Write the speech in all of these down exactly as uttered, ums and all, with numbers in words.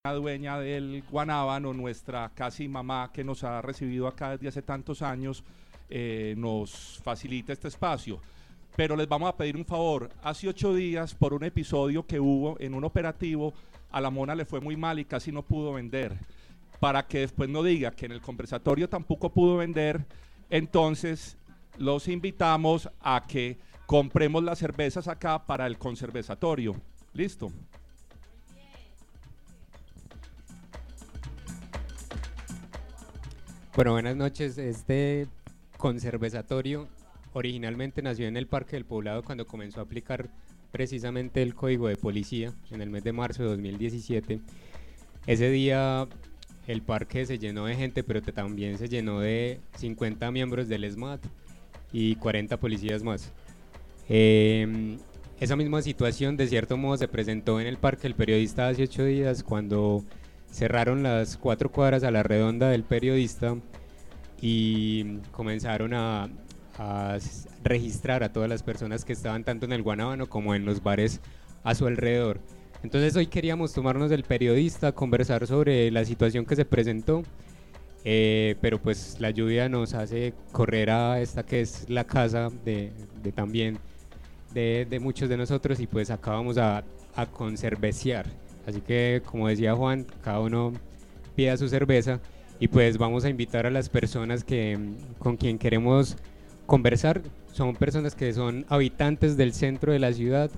dueña del Guanábano, nuestra casi mamá que nos ha recibido acá desde hace tantos años, eh, nos facilita este espacio. Pero les vamos a pedir un favor. Hace ocho días, por un episodio que hubo en un operativo, a la mona le fue muy mal y casi no pudo vender. Para que después no diga que en el conversatorio tampoco pudo vender, entonces los invitamos a que compremos las cervezas acá para el conservatorio. ¿Listo? Bueno, buenas noches. Este conservatorio originalmente nació en el Parque del Poblado cuando comenzó a aplicar precisamente el Código de Policía en el mes de marzo de dos mil diecisiete. Ese día el parque se llenó de gente, pero también se llenó de cincuenta miembros del ESMAD y cuarenta policías más. Eh, esa misma situación de cierto modo se presentó en el Parque del Periodista hace ocho días cuando cerraron las cuatro cuadras a la redonda del Periodista y comenzaron a, a registrar a todas las personas que estaban tanto en el Guanábano como en los bares a su alrededor. Entonces hoy queríamos tomarnos del Periodista, conversar sobre la situación que se presentó, eh, pero pues la lluvia nos hace correr a esta que es la casa de, de también de, de muchos de nosotros, y pues acá vamos a, a conserveciar. Así que, como decía Juan, cada uno pida su cerveza y pues vamos a invitar a las personas que, con quien queremos conversar. Son personas que son habitantes del centro de la ciudad,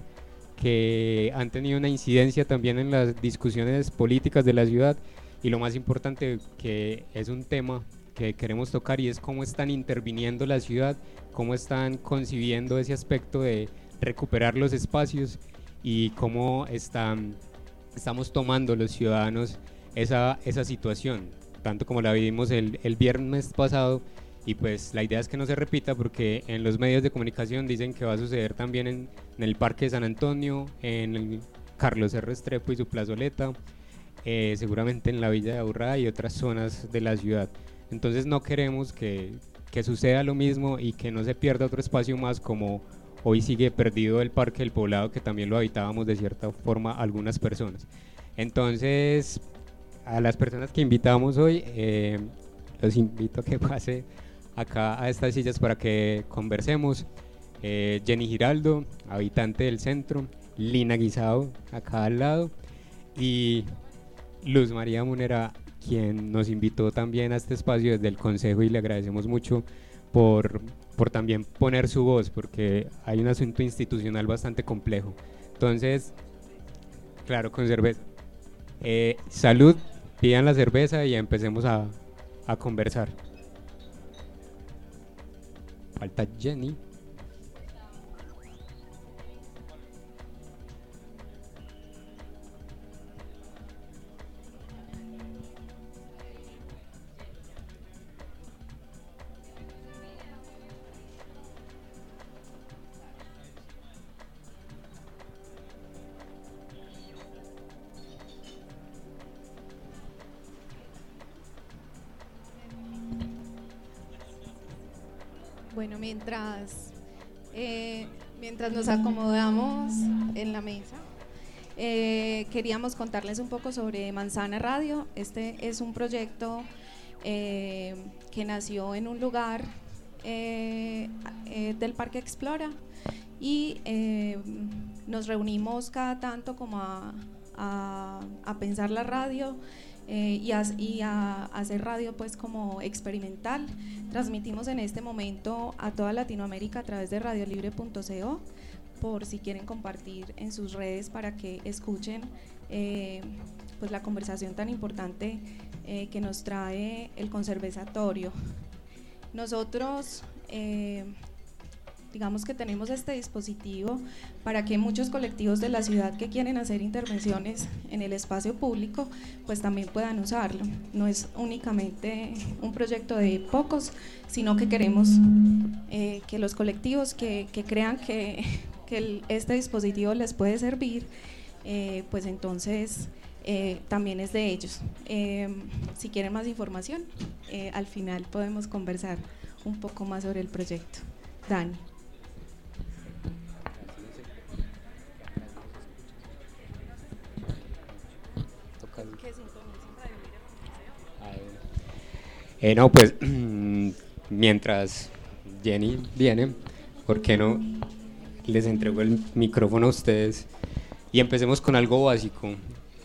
que han tenido una incidencia también en las discusiones políticas de la ciudad, y lo más importante, que es un tema que queremos tocar, y es cómo están interviniendo la ciudad, cómo están concibiendo ese aspecto de recuperar los espacios y cómo están estamos tomando los ciudadanos esa, esa situación, tanto como la vivimos el, el viernes pasado, y pues la idea es que no se repita, porque en los medios de comunicación dicen que va a suceder también en, en el Parque de San Antonio, en el Carlos R. Restrepo y su plazoleta, eh, seguramente en la Villa de Aburrá y otras zonas de la ciudad. Entonces no queremos que, que suceda lo mismo y que no se pierda otro espacio más, como hoy sigue perdido el Parque del Poblado, que también lo habitábamos de cierta forma algunas personas. Entonces, a las personas que invitamos hoy, eh, los invito a que pase acá a estas sillas para que conversemos. Eh, Jenny Giraldo, habitante del centro, Lina Guisado, acá al lado, y Luz María Munera, quien nos invitó también a este espacio desde el Consejo, y le agradecemos mucho por, por también poner su voz, porque hay un asunto institucional bastante complejo. Entonces, claro, con cerveza. Eh, salud, pidan la cerveza y empecemos a, a conversar. Falta Jenny. Bueno, mientras, eh, mientras nos acomodamos en la mesa, eh, queríamos contarles un poco sobre Manzana Radio. Este es un proyecto eh, que nació en un lugar eh, eh, del Parque Explora, y eh, nos reunimos cada tanto como a, a, a pensar la radio. Eh, y, a, y a hacer radio pues como experimental. Transmitimos en este momento a toda Latinoamérica a través de radiolibre punto co, por si quieren compartir en sus redes para que escuchen eh, pues la conversación tan importante eh, que nos trae el conservatorio. Nosotros eh, digamos que tenemos este dispositivo para que muchos colectivos de la ciudad que quieren hacer intervenciones en el espacio público pues también puedan usarlo. No es únicamente un proyecto de pocos, sino que queremos eh, que los colectivos que, que crean que, que el, este dispositivo les puede servir, eh, pues entonces eh, también es de ellos. Eh, si quieren más información, eh, al final podemos conversar un poco más sobre el proyecto. Dani. Que si Eh, no, pues mientras Jenny viene, ¿por qué no les entrego el micrófono a ustedes y empecemos con algo básico?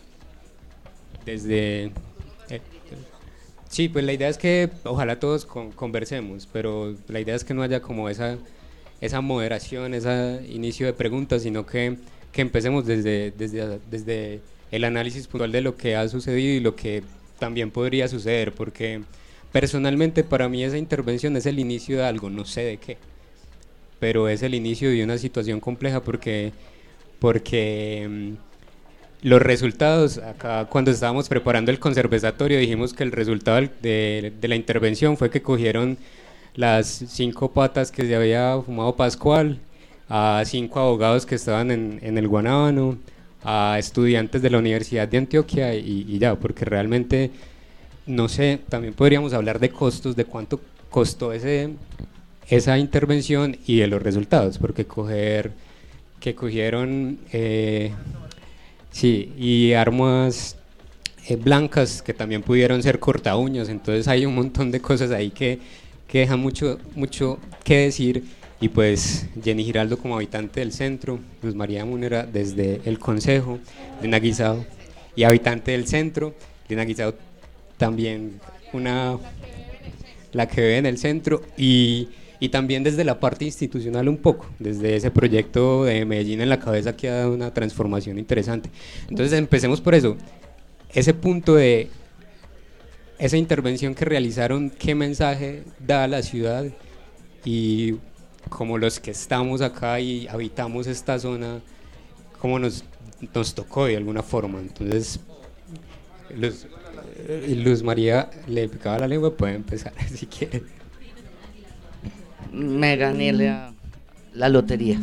Desde... Eh, sí, pues la idea es que ojalá todos con, conversemos, pero la idea es que no haya como esa, esa moderación, ese inicio de preguntas, sino que, que empecemos desde, desde, desde el análisis puntual de lo que ha sucedido y lo que también podría suceder, porque personalmente para mí esa intervención es el inicio de algo, no sé de qué, pero es el inicio de una situación compleja porque, porque mmm, los resultados, acá cuando estábamos preparando el conservatorio dijimos que el resultado de, de la intervención fue que cogieron las cinco patas que se había fumado Pascual, a cinco abogados que estaban en, en el Guanábano, a estudiantes de la Universidad de Antioquia y, y ya, porque realmente... No sé, también podríamos hablar de costos, de cuánto costó ese, esa intervención y de los resultados, porque coger, que cogieron, eh, sí, y armas eh, blancas que también pudieron ser corta uñas, entonces hay un montón de cosas ahí que, que dejan mucho, mucho que decir, y pues Jenny Giraldo como habitante del centro, Luz María Múnera desde el Consejo, Lina Guisado, y habitante del centro, Lina Guisado también una, la que vive en el centro y, y también desde la parte institucional un poco, desde ese proyecto de Medellín en la cabeza que ha dado una transformación interesante. Entonces empecemos por eso, ese punto de esa intervención que realizaron, qué mensaje da a la ciudad y como los que estamos acá y habitamos esta zona, cómo nos, nos tocó de alguna forma. Entonces, los... Luz María le picaba la lengua, puede empezar si quiere. Me gané la, la lotería.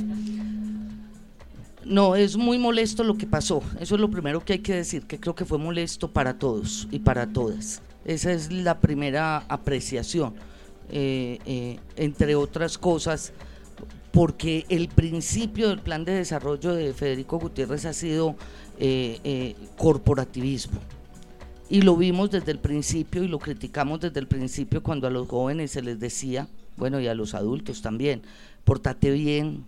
No, es muy molesto lo que pasó, eso es lo primero que hay que decir, que creo que fue molesto para todos y para todas. Esa es la primera apreciación, eh, eh, entre otras cosas, porque el principio del plan de desarrollo de Federico Gutiérrez ha sido eh, eh, corporativismo. Y lo vimos desde el principio y lo criticamos desde el principio cuando a los jóvenes se les decía, bueno, y a los adultos también, pórtate bien,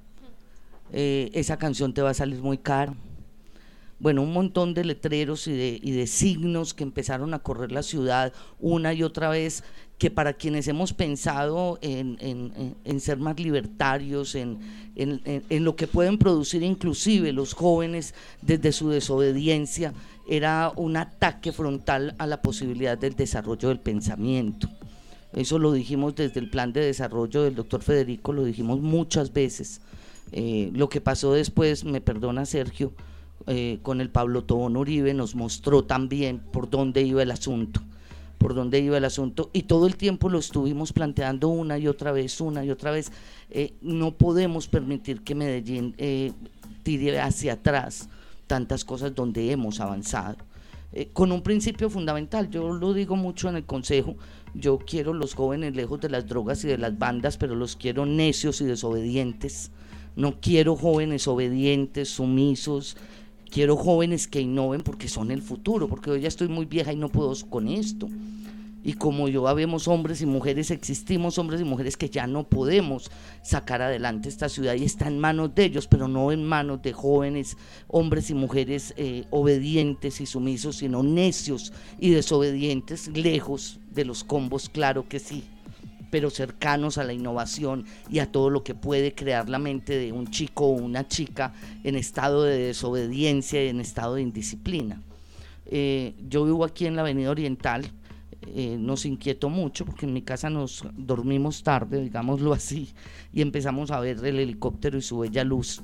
eh, esa canción te va a salir muy cara. Bueno, un montón de letreros y de, y de signos que empezaron a correr la ciudad una y otra vez, que para quienes hemos pensado en, en, en ser más libertarios, en, en, en, en lo que pueden producir inclusive los jóvenes desde su desobediencia, era un ataque frontal a la posibilidad del desarrollo del pensamiento. Eso lo dijimos desde el plan de desarrollo del doctor Federico, lo dijimos muchas veces. Eh, lo que pasó después, me perdona Sergio, eh, con el Pablo Tobón Uribe nos mostró también por dónde iba el asunto, por dónde iba el asunto y todo el tiempo lo estuvimos planteando una y otra vez, una y otra vez. Eh, no podemos permitir que Medellín eh, tire hacia atrás tantas cosas donde hemos avanzado, eh, con un principio fundamental. Yo lo digo mucho en el consejo, yo quiero los jóvenes lejos de las drogas y de las bandas, pero los quiero necios y desobedientes. No quiero jóvenes obedientes, sumisos, quiero jóvenes que innoven porque son el futuro, porque yo ya estoy muy vieja y no puedo con esto. Y como yo habemos hombres y mujeres, existimos hombres y mujeres que ya no podemos sacar adelante esta ciudad y está en manos de ellos, pero no en manos de jóvenes, hombres y mujeres eh, obedientes y sumisos, sino necios y desobedientes, lejos de los combos, claro que sí, pero cercanos a la innovación y a todo lo que puede crear la mente de un chico o una chica en estado de desobediencia y en estado de indisciplina. Eh, yo vivo aquí en la Avenida Oriental. Eh, nos inquietó mucho porque en mi casa nos dormimos tarde, digámoslo así, y empezamos a ver el helicóptero y su bella luz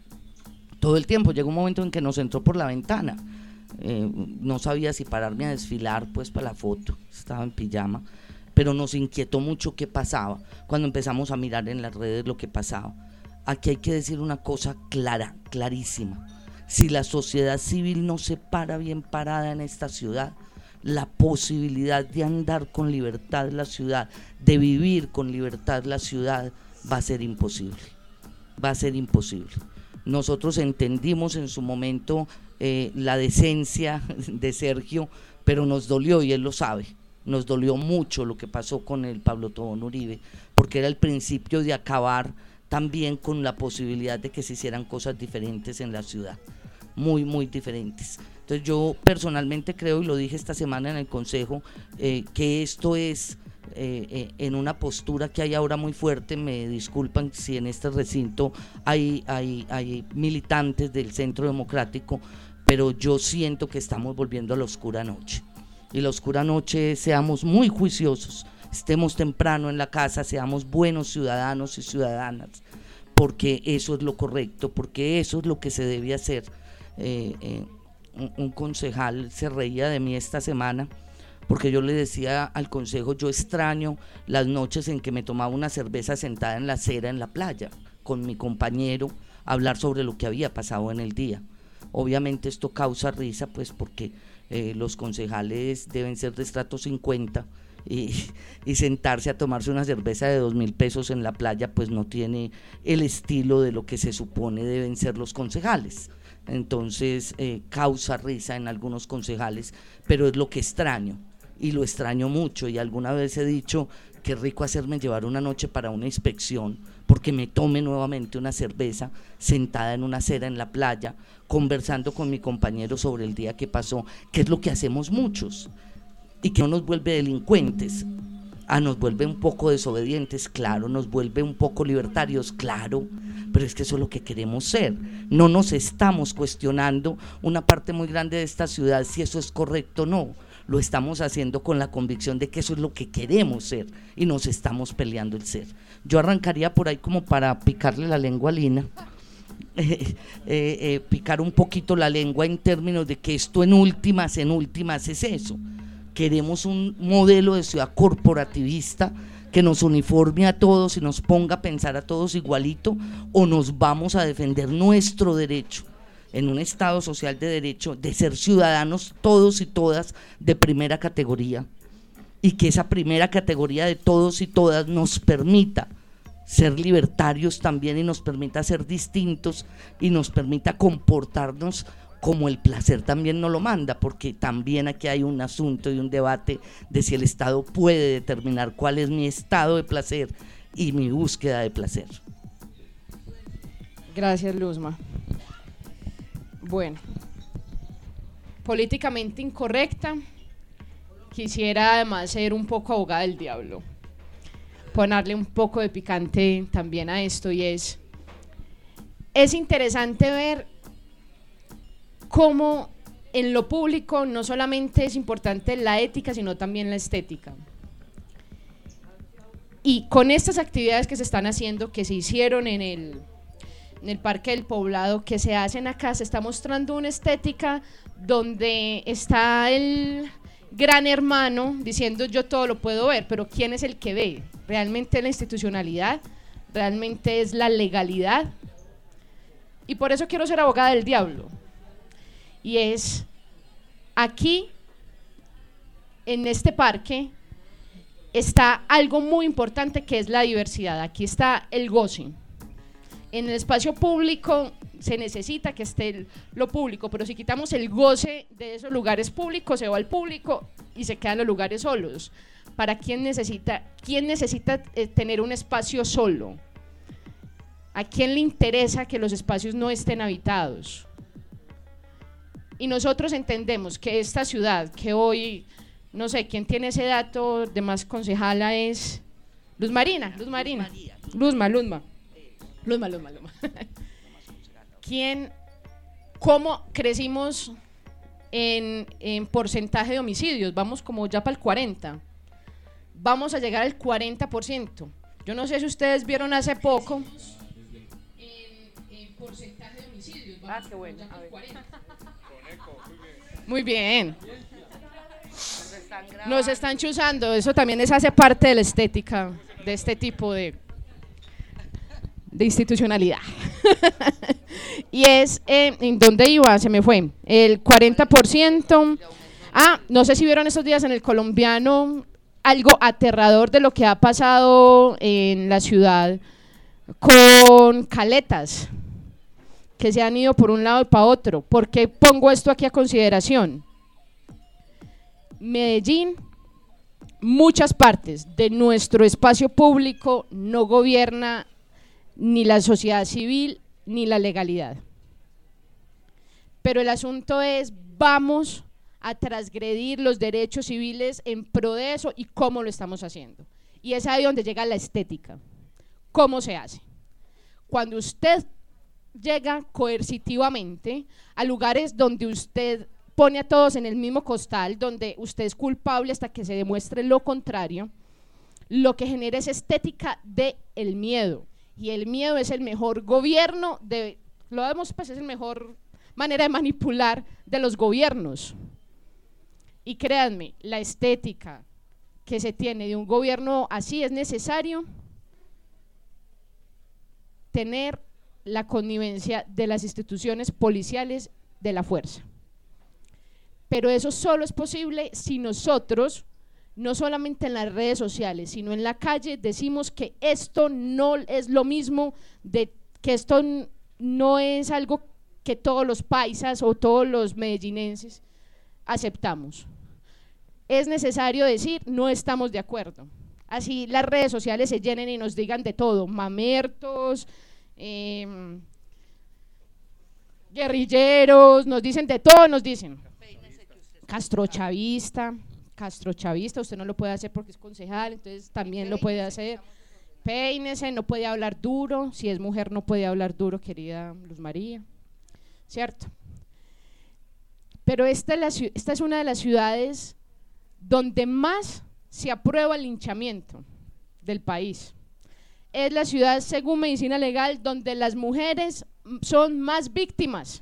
todo el tiempo. Llegó un momento en que nos entró por la ventana, eh, no sabía si pararme a desfilar pues para la foto, estaba en pijama, pero nos inquietó mucho qué pasaba cuando empezamos a mirar en las redes lo que pasaba. Aquí hay que decir una cosa clara, clarísima: si la sociedad civil no se para bien parada en esta ciudad, la posibilidad de andar con libertad la ciudad, de vivir con libertad la ciudad, va a ser imposible, va a ser imposible. Nosotros entendimos en su momento eh, la decencia de Sergio, pero nos dolió y él lo sabe, nos dolió mucho lo que pasó con el Pablo Tobón Uribe, porque era el principio de acabar también con la posibilidad de que se hicieran cosas diferentes en la ciudad, muy, muy diferentes. Entonces yo personalmente creo, y lo dije esta semana en el Consejo, eh, que esto es eh, eh, en una postura que hay ahora muy fuerte. Me disculpan si en este recinto hay, hay, hay militantes del Centro Democrático, pero yo siento que estamos volviendo a la oscura noche. Y la oscura noche, seamos muy juiciosos, estemos temprano en la casa, seamos buenos ciudadanos y ciudadanas, porque eso es lo correcto, porque eso es lo que se debe hacer. Eh, eh, un, un concejal se reía de mí esta semana, porque yo le decía al consejo, yo extraño las noches en que me tomaba una cerveza sentada en la acera en la playa, con mi compañero, a hablar sobre lo que había pasado en el día. Obviamente esto causa risa, pues porque eh, los concejales deben ser de estrato cincuenta, y, y sentarse a tomarse una cerveza de dos mil pesos en la playa pues no tiene el estilo de lo que se supone deben ser los concejales. Entonces eh, causa risa en algunos concejales, pero es lo que extraño, y lo extraño mucho, y alguna vez he dicho qué rico hacerme llevar una noche para una inspección, porque me tome nuevamente una cerveza sentada en una acera en la playa, conversando con mi compañero sobre el día que pasó, que es lo que hacemos muchos, y que no nos vuelve delincuentes, ah, nos vuelve un poco desobedientes, claro, nos vuelve un poco libertarios, claro, pero es que eso es lo que queremos ser. No nos estamos cuestionando una parte muy grande de esta ciudad si eso es correcto o no, lo estamos haciendo con la convicción de que eso es lo que queremos ser y nos estamos peleando el ser. Yo arrancaría por ahí como para picarle la lengua a Lina, eh, eh, eh, picar un poquito la lengua en términos de que esto en últimas, en últimas es eso. Queremos un modelo de ciudad corporativista que nos uniforme a todos y nos ponga a pensar a todos igualito, o nos vamos a defender nuestro derecho en un Estado social de derecho de ser ciudadanos todos y todas de primera categoría, y que esa primera categoría de todos y todas nos permita ser libertarios también, y nos permita ser distintos, y nos permita comportarnos como el placer también nos lo manda, porque también aquí hay un asunto y un debate de si el Estado puede determinar cuál es mi estado de placer y mi búsqueda de placer. Gracias, Luzma. Bueno, políticamente incorrecta, quisiera además ser un poco abogada del diablo, ponerle un poco de picante también a esto, y es, es interesante ver cómo en lo público no solamente es importante la ética, sino también la estética. Y con estas actividades que se están haciendo, que se hicieron en el, en el Parque del Poblado, que se hacen acá, se está mostrando una estética donde está el gran hermano diciendo yo todo lo puedo ver, pero ¿quién es el que ve? ¿Realmente es la institucionalidad? ¿Realmente es la legalidad? Y por eso quiero ser abogada del diablo. Y es, aquí, en este parque, está algo muy importante que es la diversidad. Aquí está el goce. En el espacio público se necesita que esté el, lo público, pero si quitamos el goce de esos lugares públicos, se va al público y se quedan los lugares solos. ¿Para quién necesita, quién necesita eh, tener un espacio solo? ¿A quién le interesa que los espacios no estén habitados? Y nosotros entendemos que esta ciudad, que hoy, no sé, ¿quién tiene ese dato de más concejala? Es Luz Marina, Luz Marina, Luzma, Luzma, Luzma, Luzma, Luzma. ¿Quién, cómo crecimos en, en porcentaje de homicidios? Vamos como ya para el cuarenta, vamos a llegar al cuarenta por ciento. Yo no sé si ustedes vieron hace poco en, en porcentaje de homicidios, vamos ah, qué bueno. Ya para el cuarenta. Muy bien. Nos están chuzando, eso también es, hace parte de la estética de este tipo de, de institucionalidad. Y es, eh, ¿en dónde iba? Se me fue. El cuarenta por ciento. Ah, no sé si vieron estos días en El Colombiano algo aterrador de lo que ha pasado en la ciudad con caletas. que se han ido por un lado y para otro. ¿Por qué pongo esto aquí a consideración? Medellín, muchas partes de nuestro espacio público no gobierna ni la sociedad civil ni la legalidad. Pero el asunto es, vamos a transgredir los derechos civiles en pro de eso y cómo lo estamos haciendo. Y es ahí donde llega la estética. ¿Cómo se hace? Cuando usted llega coercitivamente a lugares donde usted pone a todos en el mismo costal, donde usted es culpable hasta que se demuestre lo contrario, lo que genera es estética del miedo. Y el miedo es el mejor gobierno, de, lo vemos, pues es la mejor manera de manipular de los gobiernos. Y créanme, la estética que se tiene de un gobierno así es necesario tener la connivencia de las instituciones policiales de la fuerza. Pero eso solo es posible si nosotros, no solamente en las redes sociales, sino en la calle, decimos que esto no es lo mismo, de que esto no es algo que todos los paisas o todos los medellinenses aceptamos. Es necesario decir, no estamos de acuerdo. Así las redes sociales se llenen y nos digan de todo, mamertos, eh, guerrilleros, nos dicen de todo, nos dicen castrochavista, castrochavista, usted no lo puede hacer porque es concejal, entonces también lo puede hacer. Peínese, no puede hablar duro, si es mujer no puede hablar duro, querida Luz María, ¿cierto? Pero esta es, la, esta es una de las ciudades donde más se aprueba el linchamiento del país. Es la ciudad, según Medicina Legal, donde las mujeres son más víctimas.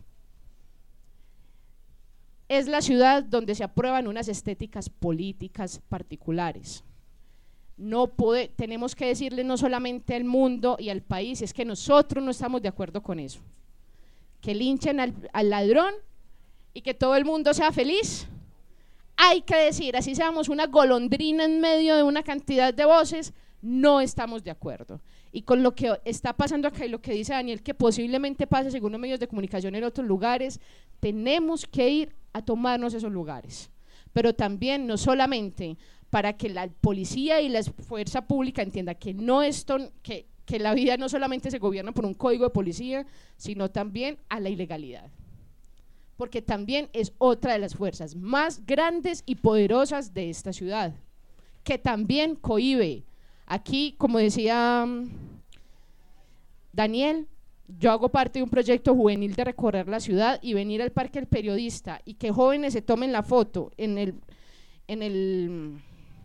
Es la ciudad donde se aprueban unas estéticas políticas particulares. No puede, tenemos que decirle no solamente al mundo y al país, es que nosotros no estamos de acuerdo con eso. Que linchen al, al ladrón y que todo el mundo sea feliz. Hay que decir, así seamos una golondrina en medio de una cantidad de voces, no estamos de acuerdo. Y con lo que está pasando acá y lo que dice Daniel, que posiblemente pase según los medios de comunicación en otros lugares, tenemos que ir a tomarnos esos lugares. Pero también, no solamente para que la policía y la fuerza pública entienda que, no esto, que, que la vida no solamente se gobierna por un código de policía, sino también a la ilegalidad. Porque también es otra de las fuerzas más grandes y poderosas de esta ciudad, que también cohíbe. Aquí, como decía um, Daniel, yo hago parte de un proyecto juvenil de recorrer la ciudad y venir al Parque del Periodista y que jóvenes se tomen la foto en el, en el,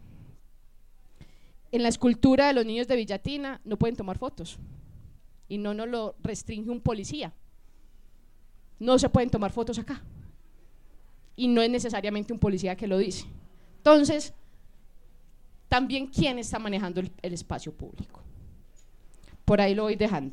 en la escultura de los niños de Villatina, no pueden tomar fotos y no nos lo restringe un policía. No se pueden tomar fotos acá y no es necesariamente un policía que lo dice. Entonces, también quién está manejando el, el espacio público. Por ahí lo voy dejando.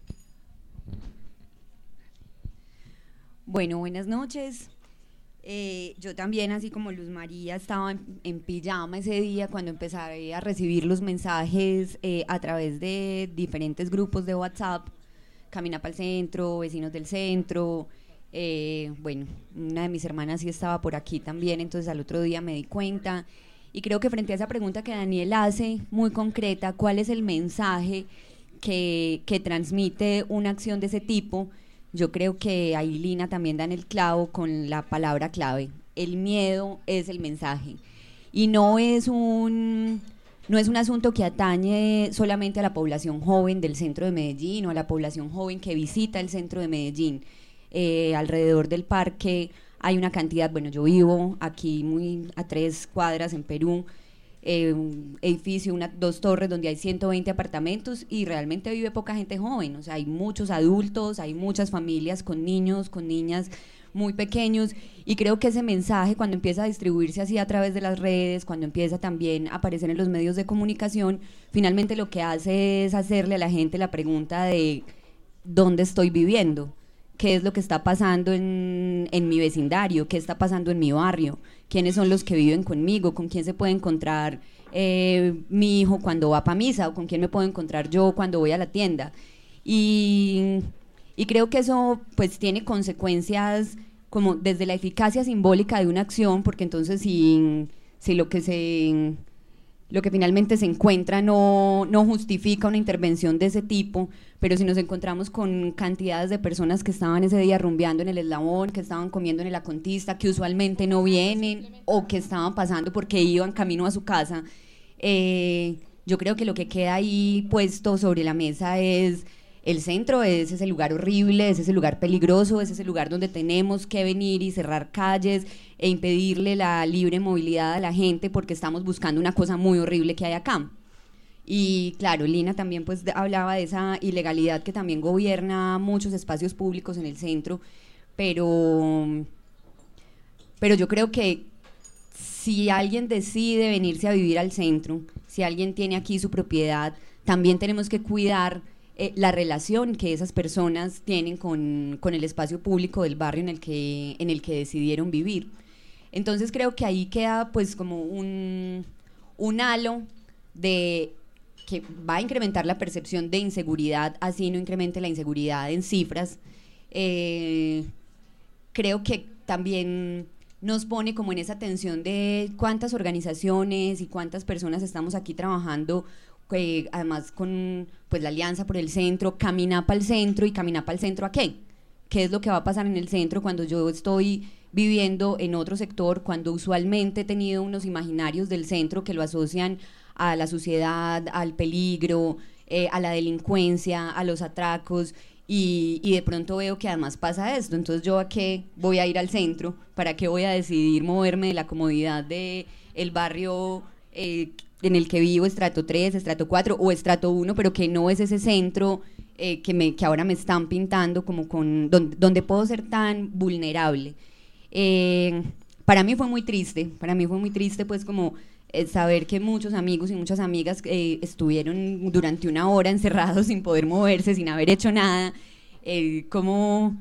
Bueno, buenas noches. Eh, yo también, así como Luz María, estaba en, en pijama ese día cuando empecé a recibir los mensajes eh, a través de diferentes grupos de WhatsApp. Camina para el centro, vecinos del centro, eh, bueno, una de mis hermanas sí estaba por aquí también, entonces al otro día me di cuenta y creo que frente a esa pregunta que Daniel hace, muy concreta, ¿cuál es el mensaje que, que transmite una acción de ese tipo? Yo creo que ahí Lina también da en el clavo con la palabra clave, el miedo es el mensaje y no es un... No es un asunto que atañe solamente a la población joven del centro de Medellín o a la población joven que visita el centro de Medellín. Eh, alrededor del parque hay una cantidad, bueno, yo vivo aquí muy a tres cuadras en Perú, eh, un edificio, una, dos torres donde hay ciento veinte apartamentos y realmente vive poca gente joven, o sea, hay muchos adultos, hay muchas familias con niños, con niñas muy pequeños y creo que ese mensaje cuando empieza a distribuirse así a través de las redes, cuando empieza también a aparecer en los medios de comunicación, finalmente lo que hace es hacerle a la gente la pregunta de ¿dónde estoy viviendo? ¿Qué es lo que está pasando en, en mi vecindario? ¿Qué está pasando en mi barrio? ¿Quiénes son los que viven conmigo? ¿Con quién se puede encontrar eh, mi hijo cuando va para misa? ¿O con quién me puedo encontrar yo cuando voy a la tienda? Y... Y creo que eso pues tiene consecuencias como desde la eficacia simbólica de una acción, porque entonces si, si lo que se lo que finalmente se encuentra no, no justifica una intervención de ese tipo, pero si nos encontramos con cantidades de personas que estaban ese día rumbeando en el Eslabón, que estaban comiendo en el Acontista, que usualmente no vienen o que estaban pasando porque iban camino a su casa, eh, yo creo que lo que queda ahí puesto sobre la mesa es el centro, es ese lugar horrible, es ese lugar peligroso, es ese lugar donde tenemos que venir y cerrar calles e impedirle la libre movilidad a la gente porque estamos buscando una cosa muy horrible que hay acá. Y claro, Lina también pues hablaba de esa ilegalidad que también gobierna muchos espacios públicos en el centro, pero, pero yo creo que si alguien decide venirse a vivir al centro, si alguien tiene aquí su propiedad, también tenemos que cuidar Eh, la relación que esas personas tienen con, con el espacio público del barrio en el que, en el que decidieron vivir. Entonces creo que ahí queda pues como un, un halo de que va a incrementar la percepción de inseguridad, así no incremente la inseguridad en cifras. Eh, creo que también nos pone como en esa tensión de cuántas organizaciones y cuántas personas estamos aquí trabajando, que además con pues la Alianza por el Centro, Camina para el Centro. ¿Y Camina para el Centro a qué? ¿Qué es lo que va a pasar en el centro cuando yo estoy viviendo en otro sector, cuando usualmente he tenido unos imaginarios del centro que lo asocian a la suciedad, al peligro, eh, a la delincuencia, a los atracos, y, y de pronto veo que además pasa esto? Entonces, ¿yo a qué voy a ir al centro? ¿Para qué voy a decidir moverme de la comodidad de el barrio eh, en el que vivo, estrato tres, estrato cuatro o estrato uno, pero que no es ese centro eh, que, me, que ahora me están pintando como con donde, donde puedo ser tan vulnerable? Eh, para mí fue muy triste, para mí fue muy triste pues como eh, saber que muchos amigos y muchas amigas eh, estuvieron durante una hora encerrados sin poder moverse, sin haber hecho nada, eh, como...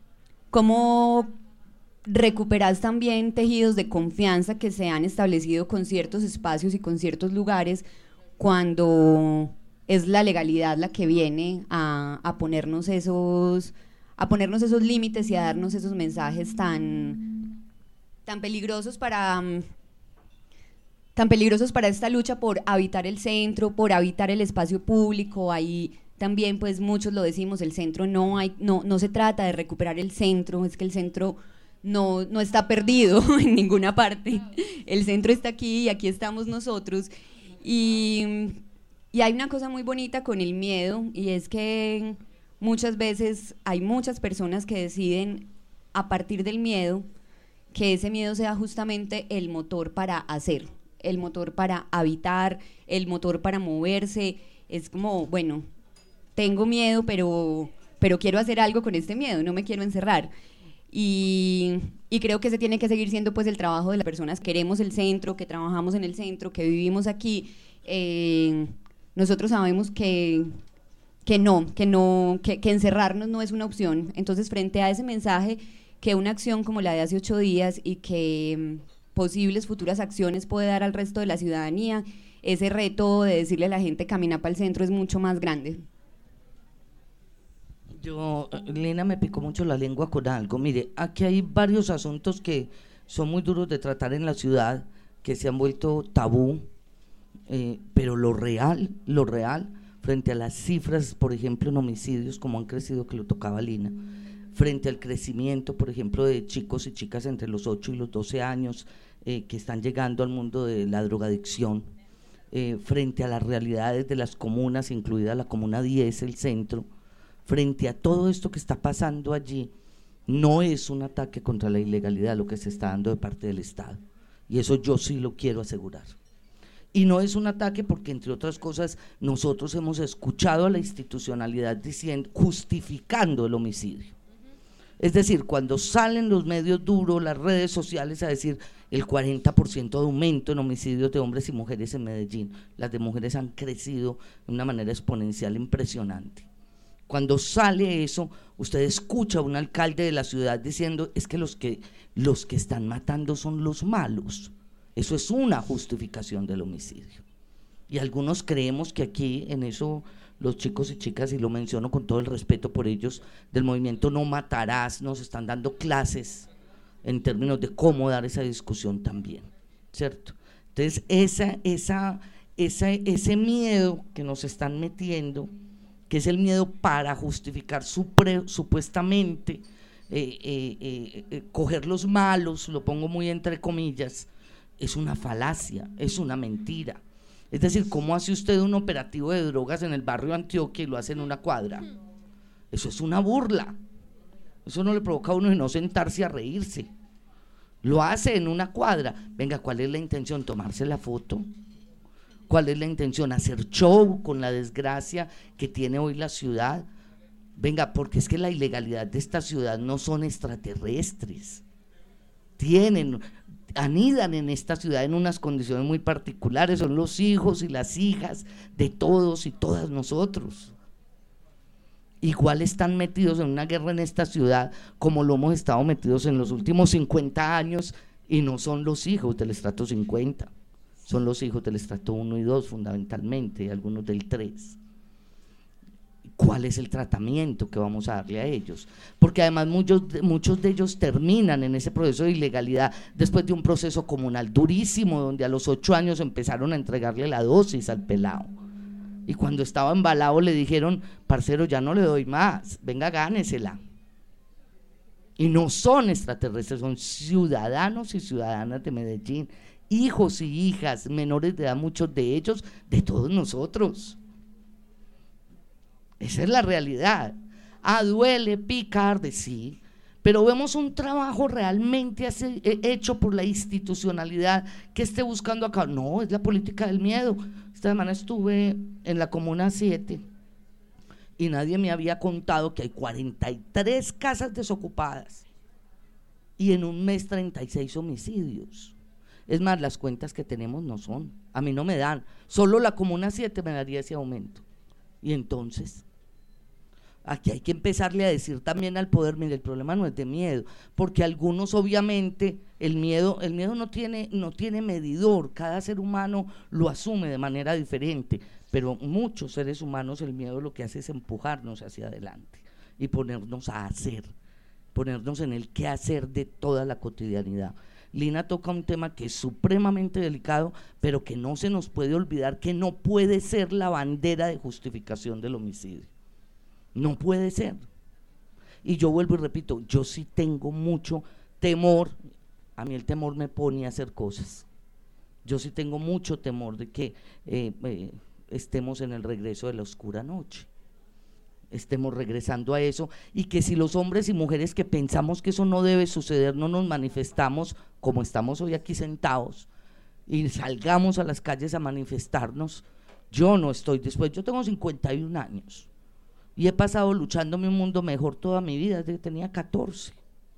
como recuperar también tejidos de confianza que se han establecido con ciertos espacios y con ciertos lugares cuando es la legalidad la que viene a, a ponernos esos a ponernos esos límites y a darnos esos mensajes tan tan peligrosos para tan peligrosos para esta lucha por habitar el centro, por habitar el espacio público. Ahí también pues muchos lo decimos, el centro no hay no no se trata de recuperar el centro, es que el centro No, no está perdido en ninguna parte. El centro está aquí y aquí estamos nosotros. Y, y hay una cosa muy bonita con el miedo, y es que muchas veces hay muchas personas que deciden a partir del miedo que ese miedo sea justamente el motor para hacer, el motor para habitar, el motor para moverse. Es como, bueno, tengo miedo, pero, pero quiero hacer algo con este miedo, no me quiero encerrar. Y, y creo que ese tiene que seguir siendo pues el trabajo de las personas que queremos el centro, que trabajamos en el centro, que vivimos aquí. Eh, nosotros sabemos que, que no, que, no que, que encerrarnos no es una opción. Entonces, frente a ese mensaje que una acción como la de hace ocho días y que um, posibles futuras acciones puede dar al resto de la ciudadanía, ese reto de decirle a la gente camina para el centro es mucho más grande. Yo, Lina me picó mucho la lengua con algo. Mire, aquí hay varios asuntos que son muy duros de tratar en la ciudad, que se han vuelto tabú, eh, pero lo real, lo real, frente a las cifras, por ejemplo, en homicidios, como han crecido, que lo tocaba Lina, frente al crecimiento, por ejemplo, de chicos y chicas entre los ocho y los doce años eh, que están llegando al mundo de la drogadicción, eh, frente a las realidades de las comunas, incluida la Comuna diez, el centro. Frente a todo esto que está pasando allí, no es un ataque contra la ilegalidad lo que se está dando de parte del Estado, y eso yo sí lo quiero asegurar. Y no es un ataque porque, entre otras cosas, nosotros hemos escuchado a la institucionalidad diciendo, justificando el homicidio. Es decir, cuando salen los medios duros, las redes sociales, a decir el cuarenta por ciento de aumento en homicidios de hombres y mujeres en Medellín, las de mujeres han crecido de una manera exponencial impresionante. Cuando sale eso, usted escucha a un alcalde de la ciudad diciendo, es que los que, los que están matando son los malos. Eso es una justificación del homicidio. Y algunos creemos que aquí en eso los chicos y chicas, y lo menciono con todo el respeto por ellos, del movimiento No Matarás, nos están dando clases en términos de cómo dar esa discusión también, ¿cierto? Entonces, esa, esa, esa, ese miedo que nos están metiendo, que es el miedo para justificar supre, supuestamente eh, eh, eh, eh, coger los malos, lo pongo muy entre comillas, es una falacia, es una mentira. Es decir, ¿cómo hace usted un operativo de drogas en el barrio Antioquia y lo hace en una cuadra? Eso es una burla. Eso no le provoca a uno no sentarse a reírse. Lo hace en una cuadra. Venga, ¿cuál es la intención? ¿Tomarse la foto? ¿Cuál es la intención? ¿Hacer show con la desgracia que tiene hoy la ciudad? Venga, porque es que la ilegalidad de esta ciudad no son extraterrestres. Tienen, anidan en esta ciudad en unas condiciones muy particulares, son los hijos y las hijas de todos y todas nosotros. Igual están metidos en una guerra en esta ciudad como lo hemos estado metidos en los últimos cincuenta años, y no son los hijos del estrato cincuenta, son los hijos del estrato uno y dos fundamentalmente, y algunos del tres. ¿Cuál es el tratamiento que vamos a darle a ellos? Porque además muchos, muchos de ellos terminan en ese proceso de ilegalidad después de un proceso comunal durísimo, donde a los ocho años empezaron a entregarle la dosis al pelado. Y cuando estaba embalado le dijeron, parcero, ya no le doy más, venga, gánesela. Y no son extraterrestres, son ciudadanos y ciudadanas de Medellín, hijos y hijas menores de edad, muchos de ellos, de todos nosotros. Esa es la realidad. Ah, duele, pica, arde, sí, pero vemos un trabajo realmente hace, hecho por la institucionalidad que esté buscando acá. No, es la política del miedo. Esta semana estuve en la Comuna siete y nadie me había contado que hay cuarenta y tres casas desocupadas y en un mes treinta y seis homicidios. Es más, las cuentas que tenemos no son, a mí no me dan, solo la Comuna siete me daría ese aumento. Y entonces, aquí hay que empezarle a decir también al poder, mire, el problema no es de miedo, porque algunos obviamente el miedo, el miedo no tiene, no tiene medidor, cada ser humano lo asume de manera diferente, pero muchos seres humanos el miedo lo que hace es empujarnos hacia adelante y ponernos a hacer, ponernos en el qué hacer de toda la cotidianidad. Lina toca un tema que es supremamente delicado, pero que no se nos puede olvidar que no puede ser la bandera de justificación del homicidio. No puede ser. Y yo vuelvo y repito, yo sí tengo mucho temor, a mí el temor me pone a hacer cosas. Yo sí tengo mucho temor de que eh, eh, estemos en el regreso de la oscura noche, estemos regresando a eso, y que si los hombres y mujeres que pensamos que eso no debe suceder no nos manifestamos como estamos hoy aquí sentados y salgamos a las calles a manifestarnos, yo no estoy dispuesto. Yo tengo cincuenta y un años y he pasado luchándome un mundo mejor toda mi vida desde que tenía catorce,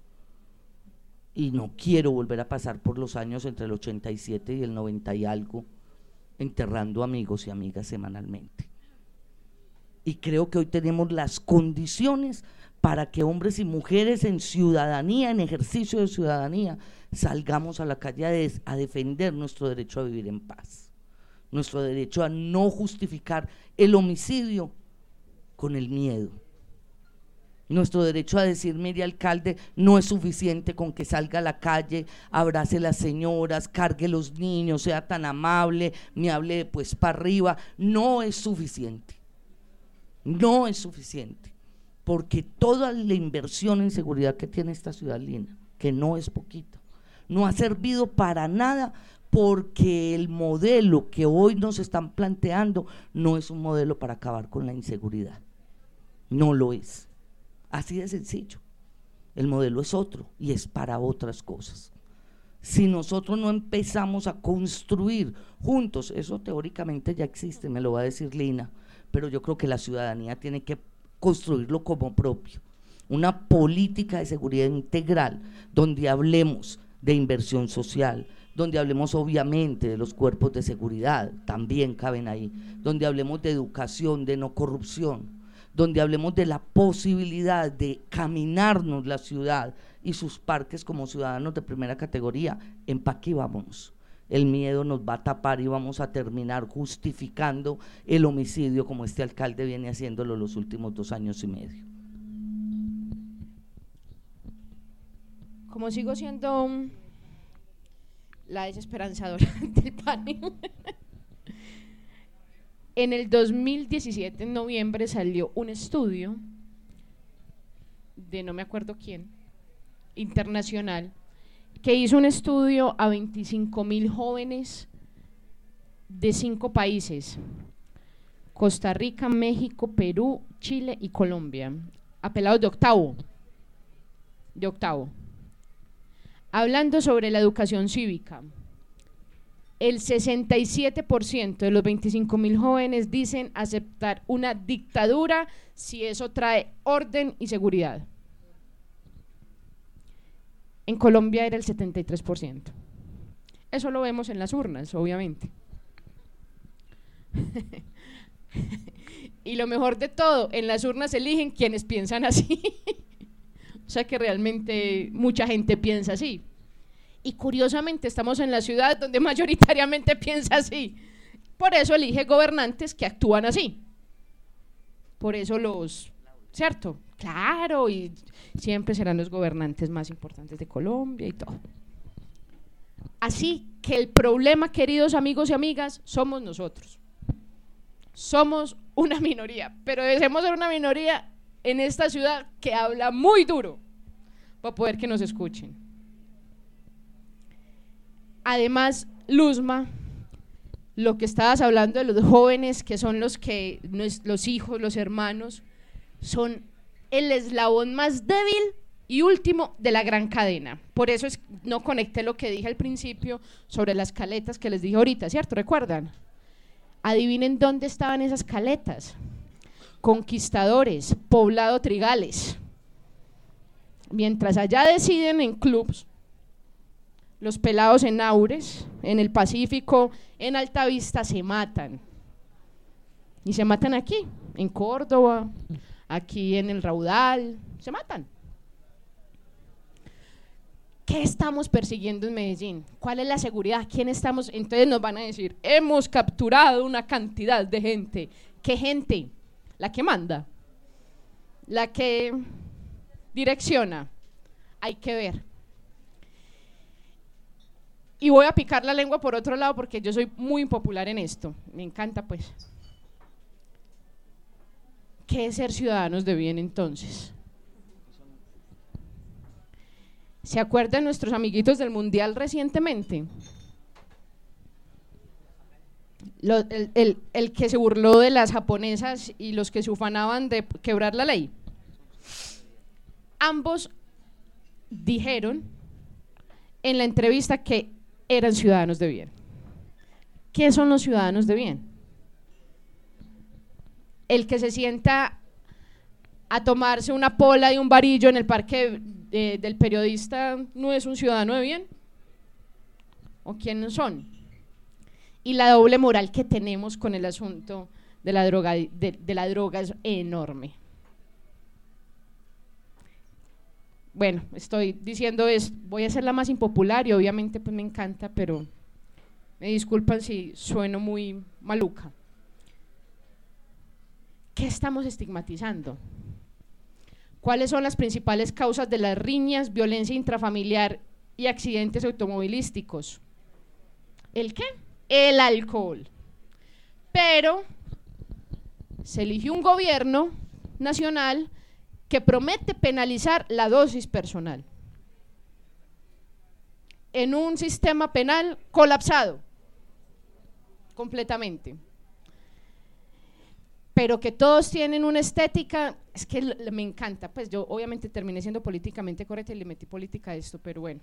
y no quiero volver a pasar por los años entre el ochenta y siete y el noventa y algo enterrando amigos y amigas semanalmente. Y creo que hoy tenemos las condiciones para que hombres y mujeres en ciudadanía, en ejercicio de ciudadanía, salgamos a la calle a, de, a defender nuestro derecho a vivir en paz, nuestro derecho a no justificar el homicidio con el miedo, nuestro derecho a decir, mire alcalde, no es suficiente con que salga a la calle, abrace a las señoras, cargue los niños, sea tan amable, me hable de pues para arriba, no es suficiente. No es suficiente, porque toda la inversión en seguridad que tiene esta ciudad, Lina, que no es poquita, no ha servido para nada, porque el modelo que hoy nos están planteando no es un modelo para acabar con la inseguridad, no lo es, así de sencillo. El modelo es otro y es para otras cosas. Si nosotros no empezamos a construir juntos, eso teóricamente ya existe, me lo va a decir Lina, pero yo creo que la ciudadanía tiene que construirlo como propio, una política de seguridad integral, donde hablemos de inversión social, donde hablemos obviamente de los cuerpos de seguridad, también caben ahí, donde hablemos de educación, de no corrupción, donde hablemos de la posibilidad de caminarnos la ciudad y sus parques como ciudadanos de primera categoría. En pa' qué vámonos, el miedo nos va a tapar y vamos a terminar justificando el homicidio como este alcalde viene haciéndolo los últimos dos años y medio. Como sigo siendo um, la desesperanzadora del panel, en el dos mil diecisiete, en noviembre, salió un estudio de no me acuerdo quién, internacional, que hizo un estudio a veinticinco mil jóvenes de cinco países: Costa Rica, México, Perú, Chile y Colombia, apelados de octavo, de octavo, hablando sobre la educación cívica. El sesenta y siete por ciento de los veinticinco mil jóvenes dicen aceptar una dictadura si eso trae orden y seguridad. En Colombia era el setenta y tres por ciento. Eso lo vemos en las urnas, obviamente. Y lo mejor de todo, en las urnas eligen quienes piensan así. O sea que realmente mucha gente piensa así. Y curiosamente estamos en la ciudad donde mayoritariamente piensa así. Por eso elige gobernantes que actúan así. Por eso los, ¿cierto? Claro, y siempre serán los gobernantes más importantes de Colombia y todo. Así que el problema, queridos amigos y amigas, somos nosotros. Somos una minoría, pero debemos ser una minoría en esta ciudad que habla muy duro para poder que nos escuchen. Además, Luzma, lo que estabas hablando de los jóvenes, que son los que, los hijos, los hermanos, son el eslabón más débil y último de la gran cadena. Por eso es, no conecté lo que dije al principio sobre las caletas que les dije ahorita, ¿cierto? ¿Recuerdan? Adivinen dónde estaban esas caletas. Conquistadores, Poblado Trigales. Mientras allá deciden en clubs, los pelados en Aures, en el Pacífico, en Altavista se matan. Y se matan aquí, en Córdoba, aquí en el Raudal, se matan. ¿Qué estamos persiguiendo en Medellín? ¿Cuál es la seguridad? ¿Quién estamos? Entonces nos van a decir, hemos capturado una cantidad de gente. ¿Qué gente? La que manda, la que direcciona. Hay que ver. Y voy a picar la lengua por otro lado porque yo soy muy impopular en esto. Me encanta, pues. ¿Qué es ser ciudadanos de bien entonces? ¿Se acuerdan nuestros amiguitos del Mundial recientemente? Lo, el, el, el que se burló de las japonesas y los que se ufanaban de quebrar la ley. Ambos dijeron en la entrevista que eran ciudadanos de bien. ¿Qué son los ciudadanos de bien? El que se sienta a tomarse una pola y un varillo en el parque de, del periodista no es un ciudadano de bien. ¿O quiénes son? Y la doble moral que tenemos con el asunto de la droga, de, de la droga es enorme. Bueno, estoy diciendo es, voy a ser la más impopular y obviamente pues me encanta, pero me disculpan si sueno muy maluca. ¿Qué estamos estigmatizando? ¿Cuáles son las principales causas de las riñas, violencia intrafamiliar y accidentes automovilísticos? ¿El qué? El alcohol. Pero se eligió un gobierno nacional que promete penalizar la dosis personal en un sistema penal colapsado completamente, pero que todos tienen una estética, es que me encanta, pues yo obviamente terminé siendo políticamente correcta y le metí política a esto, pero bueno,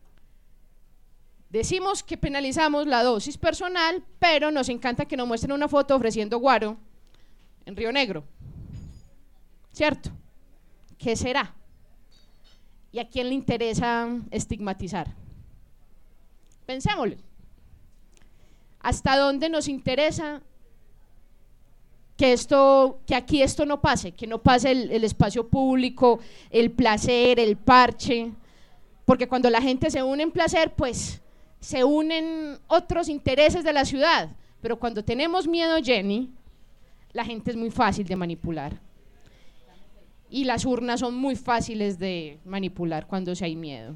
decimos que penalizamos la dosis personal, pero nos encanta que nos muestren una foto ofreciendo guaro en Río Negro, ¿cierto? ¿Qué será? ¿Y a quién le interesa estigmatizar? Pensémoslo. ¿Hasta dónde nos interesa que esto, que aquí esto no pase, que no pase el, el espacio público, el placer, el parche? Porque cuando la gente se une en placer, pues se unen otros intereses de la ciudad, pero cuando tenemos miedo, Jenny, la gente es muy fácil de manipular. Y las urnas son muy fáciles de manipular cuando se hay miedo.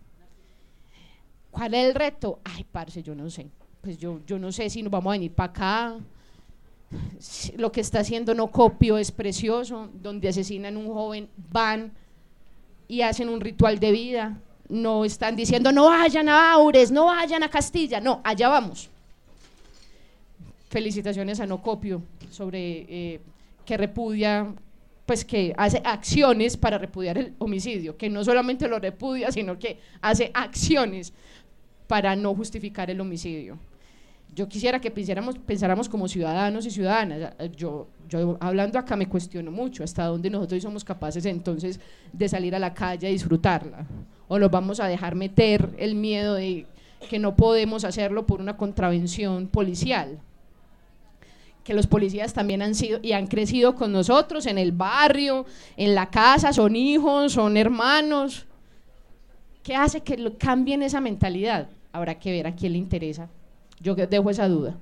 ¿Cuál es el reto? Ay, parce, yo no sé. Pues yo, yo no sé si nos vamos a venir para acá. Lo que está haciendo No Copio es precioso, donde asesinan a un joven, van y hacen un ritual de vida. No están diciendo no vayan a Aures, no vayan a Castilla, no, allá vamos. Felicitaciones a No Copio sobre eh, que repudia, pues que hace acciones para repudiar el homicidio, que no solamente lo repudia, sino que hace acciones para no justificar el homicidio. Yo quisiera que pensáramos, pensáramos como ciudadanos y ciudadanas. Yo, yo hablando acá me cuestiono mucho hasta dónde nosotros somos capaces entonces de salir a la calle a disfrutarla, o nos vamos a dejar meter el miedo de que no podemos hacerlo por una contravención policial, que los policías también han sido y han crecido con nosotros en el barrio, en la casa, son hijos, son hermanos. ¿Qué hace que lo, cambien esa mentalidad? Habrá que ver a quién le interesa. Yo dejo esa duda.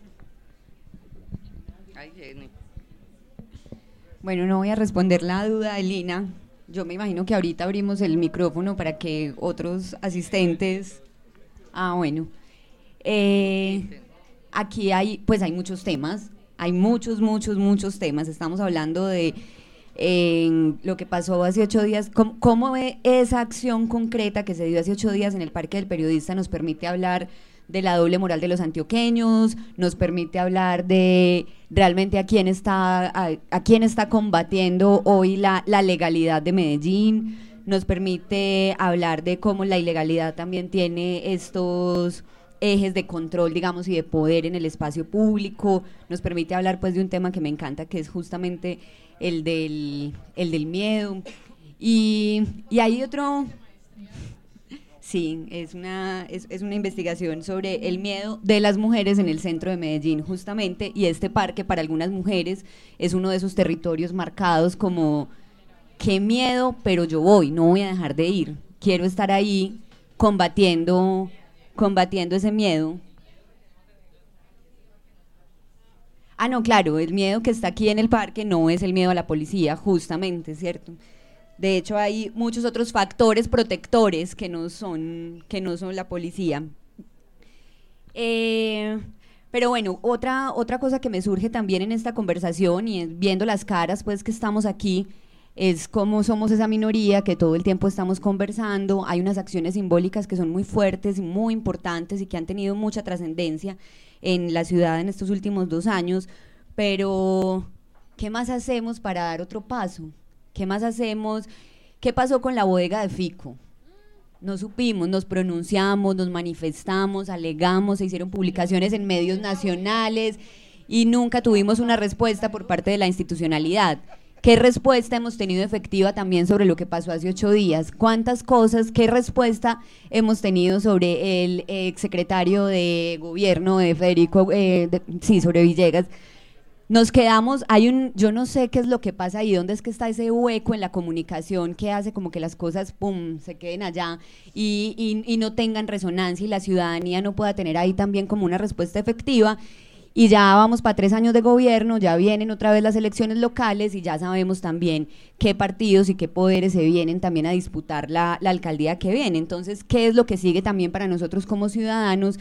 Ay, Jenny. Bueno, no voy a responder la duda de Lina. Yo me imagino que ahorita abrimos el micrófono para que otros asistentes... Ah, bueno. Eh, aquí hay, pues hay muchos temas, hay muchos, muchos, muchos temas. Estamos hablando de eh, lo que pasó hace ocho días. ¿Cómo, cómo esa acción concreta que se dio hace ocho días en el Parque del Periodista nos permite hablar de la doble moral de los antioqueños, nos permite hablar de realmente a quién está, a, a quién está combatiendo hoy la, la legalidad de Medellín, nos permite hablar de cómo la ilegalidad también tiene estos ejes de control, digamos, y de poder en el espacio público, nos permite hablar pues de un tema que me encanta, que es justamente el del, el del miedo. Y, y hay otro... Sí, es una, es, es una investigación sobre el miedo de las mujeres en el centro de Medellín, justamente, y este parque para algunas mujeres es uno de esos territorios marcados como, qué miedo, pero yo voy, no voy a dejar de ir, quiero estar ahí combatiendo, combatiendo ese miedo. Ah, no, claro, el miedo que está aquí en el parque no es el miedo a la policía, justamente, ¿cierto? De hecho, hay muchos otros factores protectores que no son, que no son la policía. Eh, pero bueno, otra, otra cosa que me surge también en esta conversación y viendo las caras pues que estamos aquí, es cómo somos esa minoría que todo el tiempo estamos conversando. Hay unas acciones simbólicas que son muy fuertes y muy importantes y que han tenido mucha trascendencia en la ciudad en estos últimos dos años, pero ¿qué más hacemos para dar otro paso? ¿Qué más hacemos? ¿Qué pasó con la bodega de Fico? No supimos, nos pronunciamos, nos manifestamos, alegamos, se hicieron publicaciones en medios nacionales y nunca tuvimos una respuesta por parte de la institucionalidad. ¿Qué respuesta hemos tenido efectiva también sobre lo que pasó hace ocho días? ¿Cuántas cosas, qué respuesta hemos tenido sobre el exsecretario de gobierno de Federico, eh, de, sí, sobre Villegas? Nos quedamos, hay un, yo no sé qué es lo que pasa ahí, dónde es que está ese hueco en la comunicación que hace como que las cosas, pum, se queden allá y, y, y no tengan resonancia y la ciudadanía no pueda tener ahí también como una respuesta efectiva. Y ya vamos para tres años de gobierno, ya vienen otra vez las elecciones locales y ya sabemos también qué partidos y qué poderes se vienen también a disputar la, la alcaldía que viene. Entonces, ¿qué es lo que sigue también para nosotros como ciudadanos?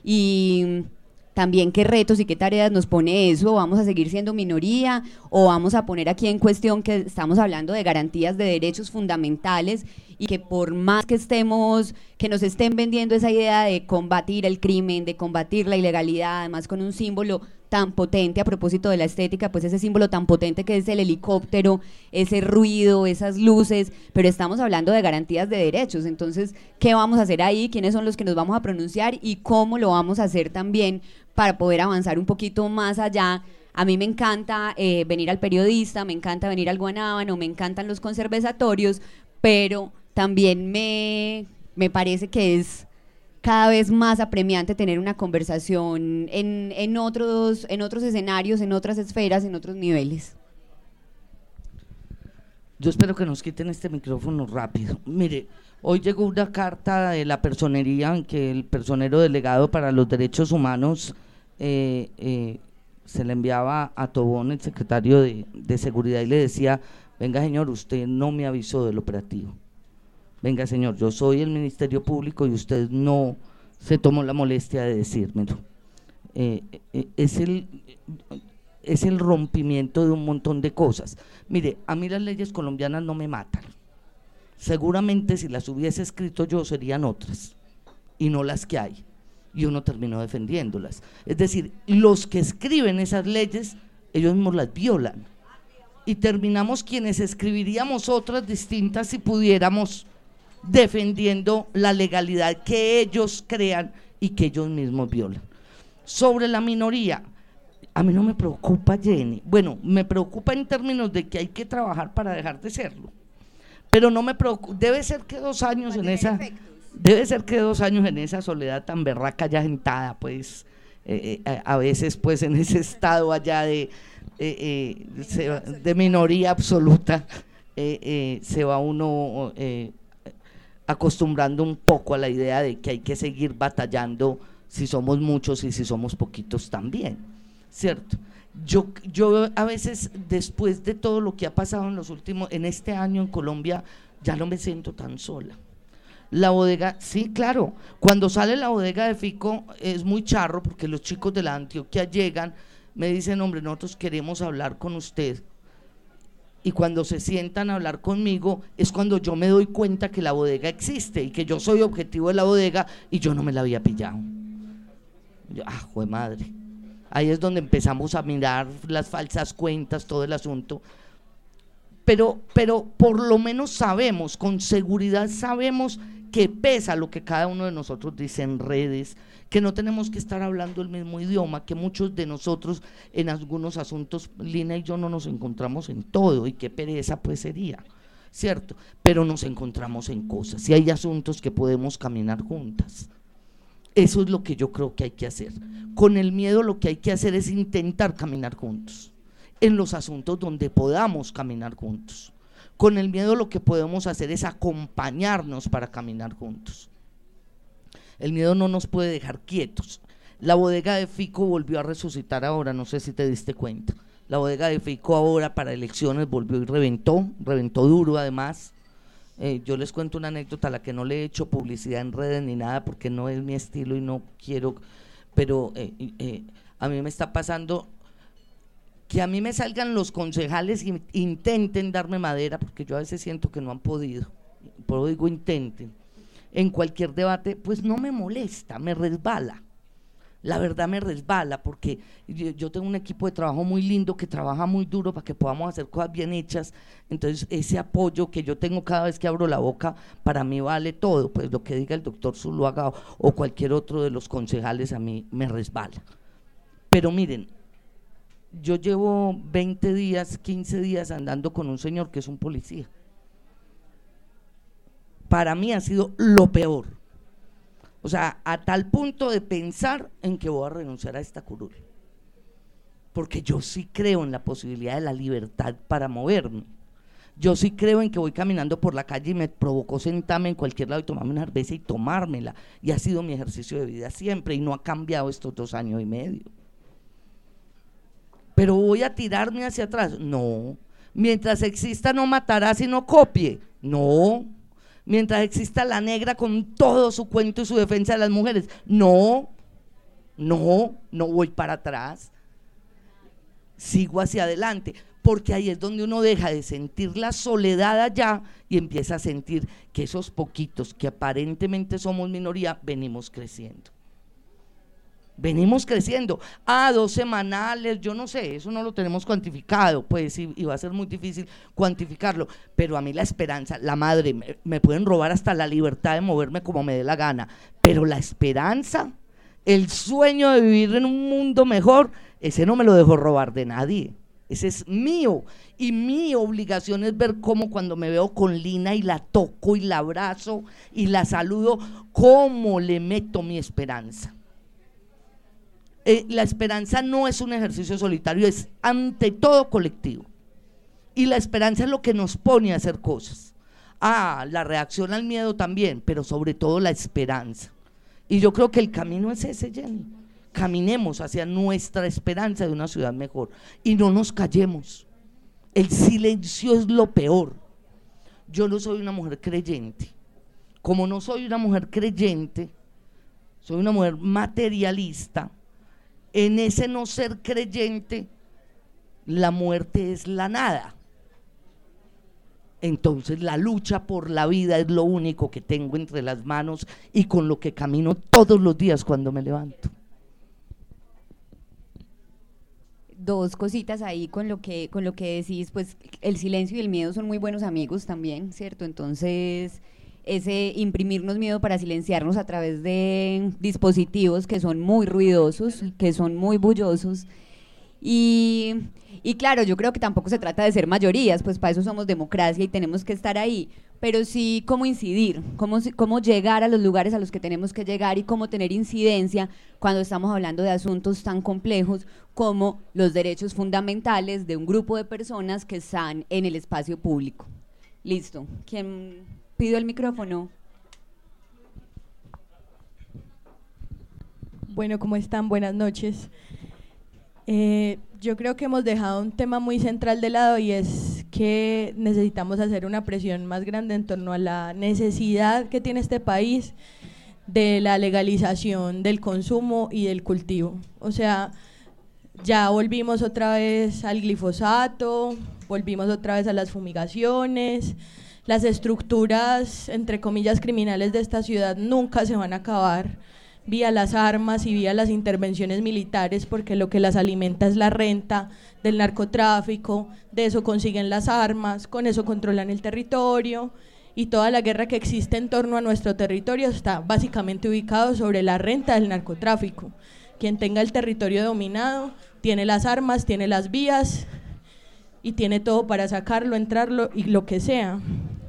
Y también qué retos y qué tareas nos pone eso. ¿Vamos a seguir siendo minoría o vamos a poner aquí en cuestión que estamos hablando de garantías de derechos fundamentales y que por más que estemos, que nos estén vendiendo esa idea de combatir el crimen, de combatir la ilegalidad, además con un símbolo tan potente a propósito de la estética, pues ese símbolo tan potente que es el helicóptero, ese ruido, esas luces, pero estamos hablando de garantías de derechos. Entonces, ¿qué vamos a hacer ahí? ¿Quiénes son los que nos vamos a pronunciar? ¿Y cómo lo vamos a hacer también para poder avanzar un poquito más allá? A mí me encanta eh, venir al Periodista, me encanta venir al Guanábano, me encantan los conservatorios, pero también me, me parece que es cada vez más apremiante tener una conversación en, en, otros, en otros escenarios, en otras esferas, en otros niveles. Yo espero que nos quiten este micrófono rápido. Mire, Hoy llegó una carta de la personería en que el personero delegado para los derechos humanos eh, eh, se le enviaba a Tobón, el secretario de, de seguridad, y le decía: venga señor, usted no me avisó del operativo, venga señor, yo soy el Ministerio Público y usted no se tomó la molestia de decírmelo. Eh, eh, es el es el rompimiento de un montón de cosas. Mire, a mí las leyes colombianas no me matan, seguramente si las hubiese escrito yo serían otras y no las que hay, y uno terminó defendiéndolas. Es decir, los que escriben esas leyes, ellos mismos las violan, y terminamos quienes escribiríamos otras distintas si pudiéramos, defendiendo la legalidad que ellos crean y que ellos mismos violan. Sobre la minoría, a mí no me preocupa, Jenny, bueno, me preocupa en términos de que hay que trabajar para dejar de serlo, pero no me preocupa, debe ser que dos años en esa, debe ser que dos años en esa soledad tan berraca ya gentada, pues, eh, eh, a veces pues en ese estado allá de, eh, eh, se, de minoría absoluta, eh, eh, se va uno eh, acostumbrando un poco a la idea de que hay que seguir batallando si somos muchos y si somos poquitos también, ¿cierto? Yo, yo a veces, después de todo lo que ha pasado en los últimos, en este año en Colombia, ya no me siento tan sola. La bodega, sí, claro, cuando sale la bodega de Fico es muy charro, porque los chicos de la Antioquia llegan, me dicen: hombre, nosotros queremos hablar con usted, y cuando se sientan a hablar conmigo es cuando yo me doy cuenta que la bodega existe y que yo soy objetivo de la bodega y yo no me la había pillado. Yo, ah, jue madre. Ahí es donde empezamos a mirar las falsas cuentas, todo el asunto, pero, pero por lo menos sabemos, con seguridad sabemos que pesa lo que cada uno de nosotros dice en redes, que no tenemos que estar hablando el mismo idioma, que muchos de nosotros en algunos asuntos, Lina y yo no nos encontramos en todo, y qué pereza pues sería, ¿cierto? Pero nos encontramos en cosas y hay asuntos que podemos caminar juntas. Eso es lo que yo creo que hay que hacer. Con el miedo lo que hay que hacer es intentar caminar juntos, en los asuntos donde podamos caminar juntos. Con el miedo lo que podemos hacer es acompañarnos para caminar juntos. El miedo no nos puede dejar quietos. La bodega de Fico volvió a resucitar ahora, no sé si te diste cuenta. La bodega de Fico ahora para elecciones volvió y reventó, reventó duro además. Eh, yo les cuento una anécdota a la que no le he hecho publicidad en redes ni nada porque no es mi estilo y no quiero, pero eh, eh, a mí me está pasando que a mí me salgan los concejales y intenten darme madera, porque yo a veces siento que no han podido, por eso digo intenten, en cualquier debate, pues no me molesta, me resbala. La verdad me resbala porque yo, yo tengo un equipo de trabajo muy lindo que trabaja muy duro para que podamos hacer cosas bien hechas, entonces ese apoyo que yo tengo cada vez que abro la boca para mí vale todo, pues lo que diga el doctor Zuluaga o, o cualquier otro de los concejales a mí me resbala. Pero miren, yo llevo veinte días, quince días andando con un señor que es un policía. Para mí ha sido lo peor. O sea, a tal punto de pensar en que voy a renunciar a esta curul, porque yo sí creo en la posibilidad de la libertad para moverme. Yo sí creo en que voy caminando por la calle y me provocó sentarme en cualquier lado y tomarme una cerveza y tomármela, y ha sido mi ejercicio de vida siempre y no ha cambiado estos dos años y medio. Pero voy a tirarme hacia atrás, no. Mientras exista no matarás y no copie, no. Mientras exista la negra con todo su cuento y su defensa de las mujeres, no, no, no voy para atrás, sigo hacia adelante, porque ahí es donde uno deja de sentir la soledad allá y empieza a sentir que esos poquitos que aparentemente somos minoría, venimos creciendo. Venimos creciendo, a ah, dos semanales, yo no sé, eso no lo tenemos cuantificado, pues, y, y va a ser muy difícil cuantificarlo, pero a mí la esperanza, la madre, me, me pueden robar hasta la libertad de moverme como me dé la gana, pero la esperanza, el sueño de vivir en un mundo mejor, ese no me lo dejo robar de nadie, ese es mío, y mi obligación es ver cómo cuando me veo con Lina y la toco y la abrazo y la saludo, cómo le meto mi esperanza. Eh, la esperanza no es un ejercicio solitario, es ante todo colectivo, y la esperanza es lo que nos pone a hacer cosas. Ah, la reacción al miedo también, pero sobre todo la esperanza. Y yo creo que el camino es ese, Jenny. Caminemos hacia nuestra esperanza de una ciudad mejor y no nos callemos. El silencio es lo peor. Yo no soy una mujer creyente. Como no soy una mujer creyente, soy una mujer materialista. En ese no ser creyente, la muerte es la nada. Entonces la lucha por la vida es lo único que tengo entre las manos y con lo que camino todos los días cuando me levanto. Dos cositas ahí con lo que con lo que decís, pues el silencio y el miedo son muy buenos amigos también, ¿cierto? Entonces ese imprimirnos miedo para silenciarnos a través de dispositivos que son muy ruidosos, que son muy bullosos. Y, y claro, yo creo que tampoco se trata de ser mayorías, pues para eso somos democracia y tenemos que estar ahí, pero sí cómo incidir, cómo, cómo llegar a los lugares a los que tenemos que llegar y cómo tener incidencia cuando estamos hablando de asuntos tan complejos como los derechos fundamentales de un grupo de personas que están en el espacio público. Listo. ¿Quién pidió el micrófono? Bueno, ¿cómo están? Buenas noches. Eh, yo creo que hemos dejado un tema muy central de lado y es que necesitamos hacer una presión más grande en torno a la necesidad que tiene este país de la legalización del consumo y del cultivo. O sea, ya volvimos otra vez al glifosato, volvimos otra vez a las fumigaciones, las estructuras, entre comillas, criminales de esta ciudad nunca se van a acabar vía las armas y vía las intervenciones militares, porque lo que las alimenta es la renta del narcotráfico, de eso consiguen las armas, con eso controlan el territorio, y toda la guerra que existe en torno a nuestro territorio está básicamente ubicado sobre la renta del narcotráfico. Quien tenga el territorio dominado tiene las armas, tiene las vías y tiene todo para sacarlo, entrarlo y lo que sea.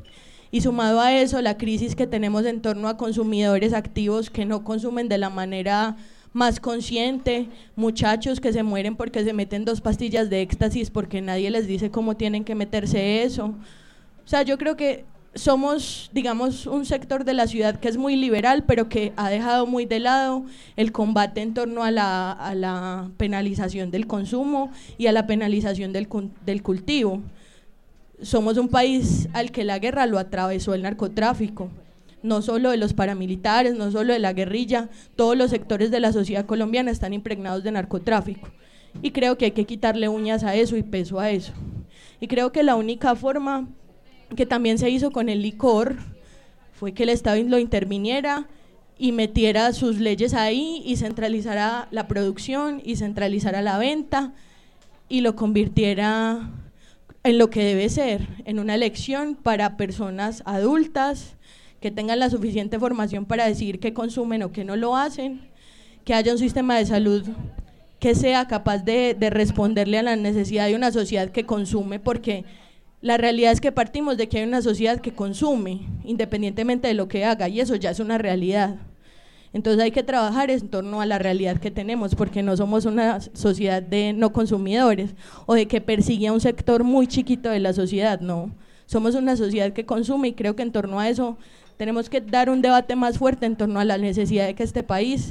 Y sumado a eso, la crisis que tenemos en torno a consumidores activos que no consumen de la manera más consciente, muchachos que se mueren porque se meten dos pastillas de éxtasis porque nadie les dice cómo tienen que meterse eso. O sea, yo creo que somos, digamos, un sector de la ciudad que es muy liberal, pero que ha dejado muy de lado el combate en torno a la, a la penalización del consumo y a la penalización del, del cultivo. Somos un país al que la guerra lo atravesó el narcotráfico, no solo de los paramilitares, no solo de la guerrilla, todos los sectores de la sociedad colombiana están impregnados de narcotráfico y creo que hay que quitarle uñas a eso y peso a eso. Y creo que la única forma que también se hizo con el licor fue que el Estado lo interviniera y metiera sus leyes ahí y centralizara la producción y centralizara la venta y lo convirtiera en lo que debe ser, en una elección para personas adultas que tengan la suficiente formación para decidir qué consumen o qué no lo hacen, que haya un sistema de salud que sea capaz de, de responderle a la necesidad de una sociedad que consume, porque la realidad es que partimos de que hay una sociedad que consume, independientemente de lo que haga, y eso ya es una realidad. Entonces hay que trabajar en torno a la realidad que tenemos, porque no somos una sociedad de no consumidores o de que persigue a un sector muy chiquito de la sociedad, no. Somos una sociedad que consume y creo que en torno a eso tenemos que dar un debate más fuerte en torno a la necesidad de que este país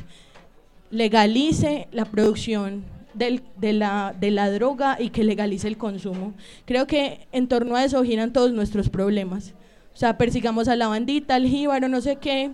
legalice la producción del, de, la, de la droga y que legalice el consumo. Creo que en torno a eso giran todos nuestros problemas. O sea, persigamos a la bandita, al jíbaro, no sé qué.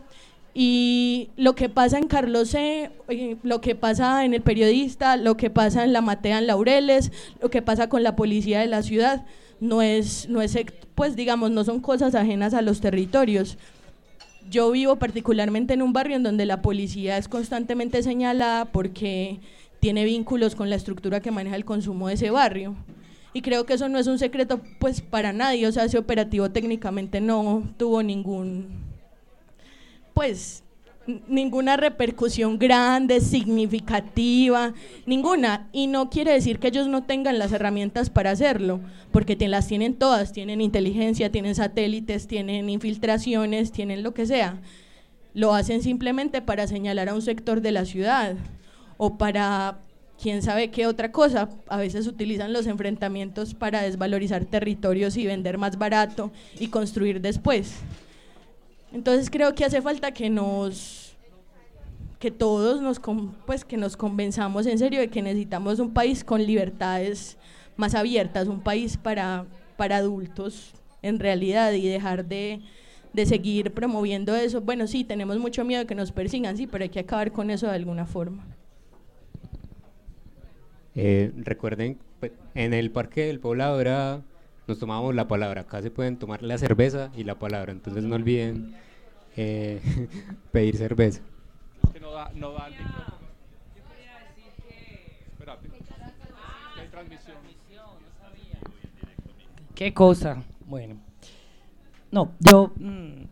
Y lo que pasa en Carlos C., lo que pasa en El Periodista, lo que pasa en La Matea en Laureles, lo que pasa con la policía de la ciudad, no es, no es, pues digamos, no son cosas ajenas a los territorios. Yo vivo particularmente en un barrio en donde la policía es constantemente señalada porque tiene vínculos con la estructura que maneja el consumo de ese barrio. Y creo que eso no es un secreto pues para nadie, o sea, ese operativo técnicamente no tuvo ningún... pues ninguna repercusión grande, significativa, ninguna, y no quiere decir que ellos no tengan las herramientas para hacerlo, porque te, las tienen todas, tienen inteligencia, tienen satélites, tienen infiltraciones, tienen lo que sea, lo hacen simplemente para señalar a un sector de la ciudad, o para quién sabe qué otra cosa. A veces utilizan los enfrentamientos para desvalorizar territorios y vender más barato y construir después. Entonces creo que hace falta que nos, que todos nos, pues, que nos convenzamos en serio de que necesitamos un país con libertades más abiertas, un país para, para adultos en realidad, y dejar de, de seguir promoviendo eso. Bueno, sí, tenemos mucho miedo de que nos persigan, sí, pero hay que acabar con eso de alguna forma. Eh, recuerden, pues, en el Parque del Poblado era, nos tomábamos la palabra. Acá se pueden tomar la cerveza y la palabra, entonces no olviden eh, pedir cerveza. Es que no da, no da el micrófono. Yo quería decir que... Espérate, que hay transmisión. ¿Qué cosa? Bueno, no, yo... Mmm,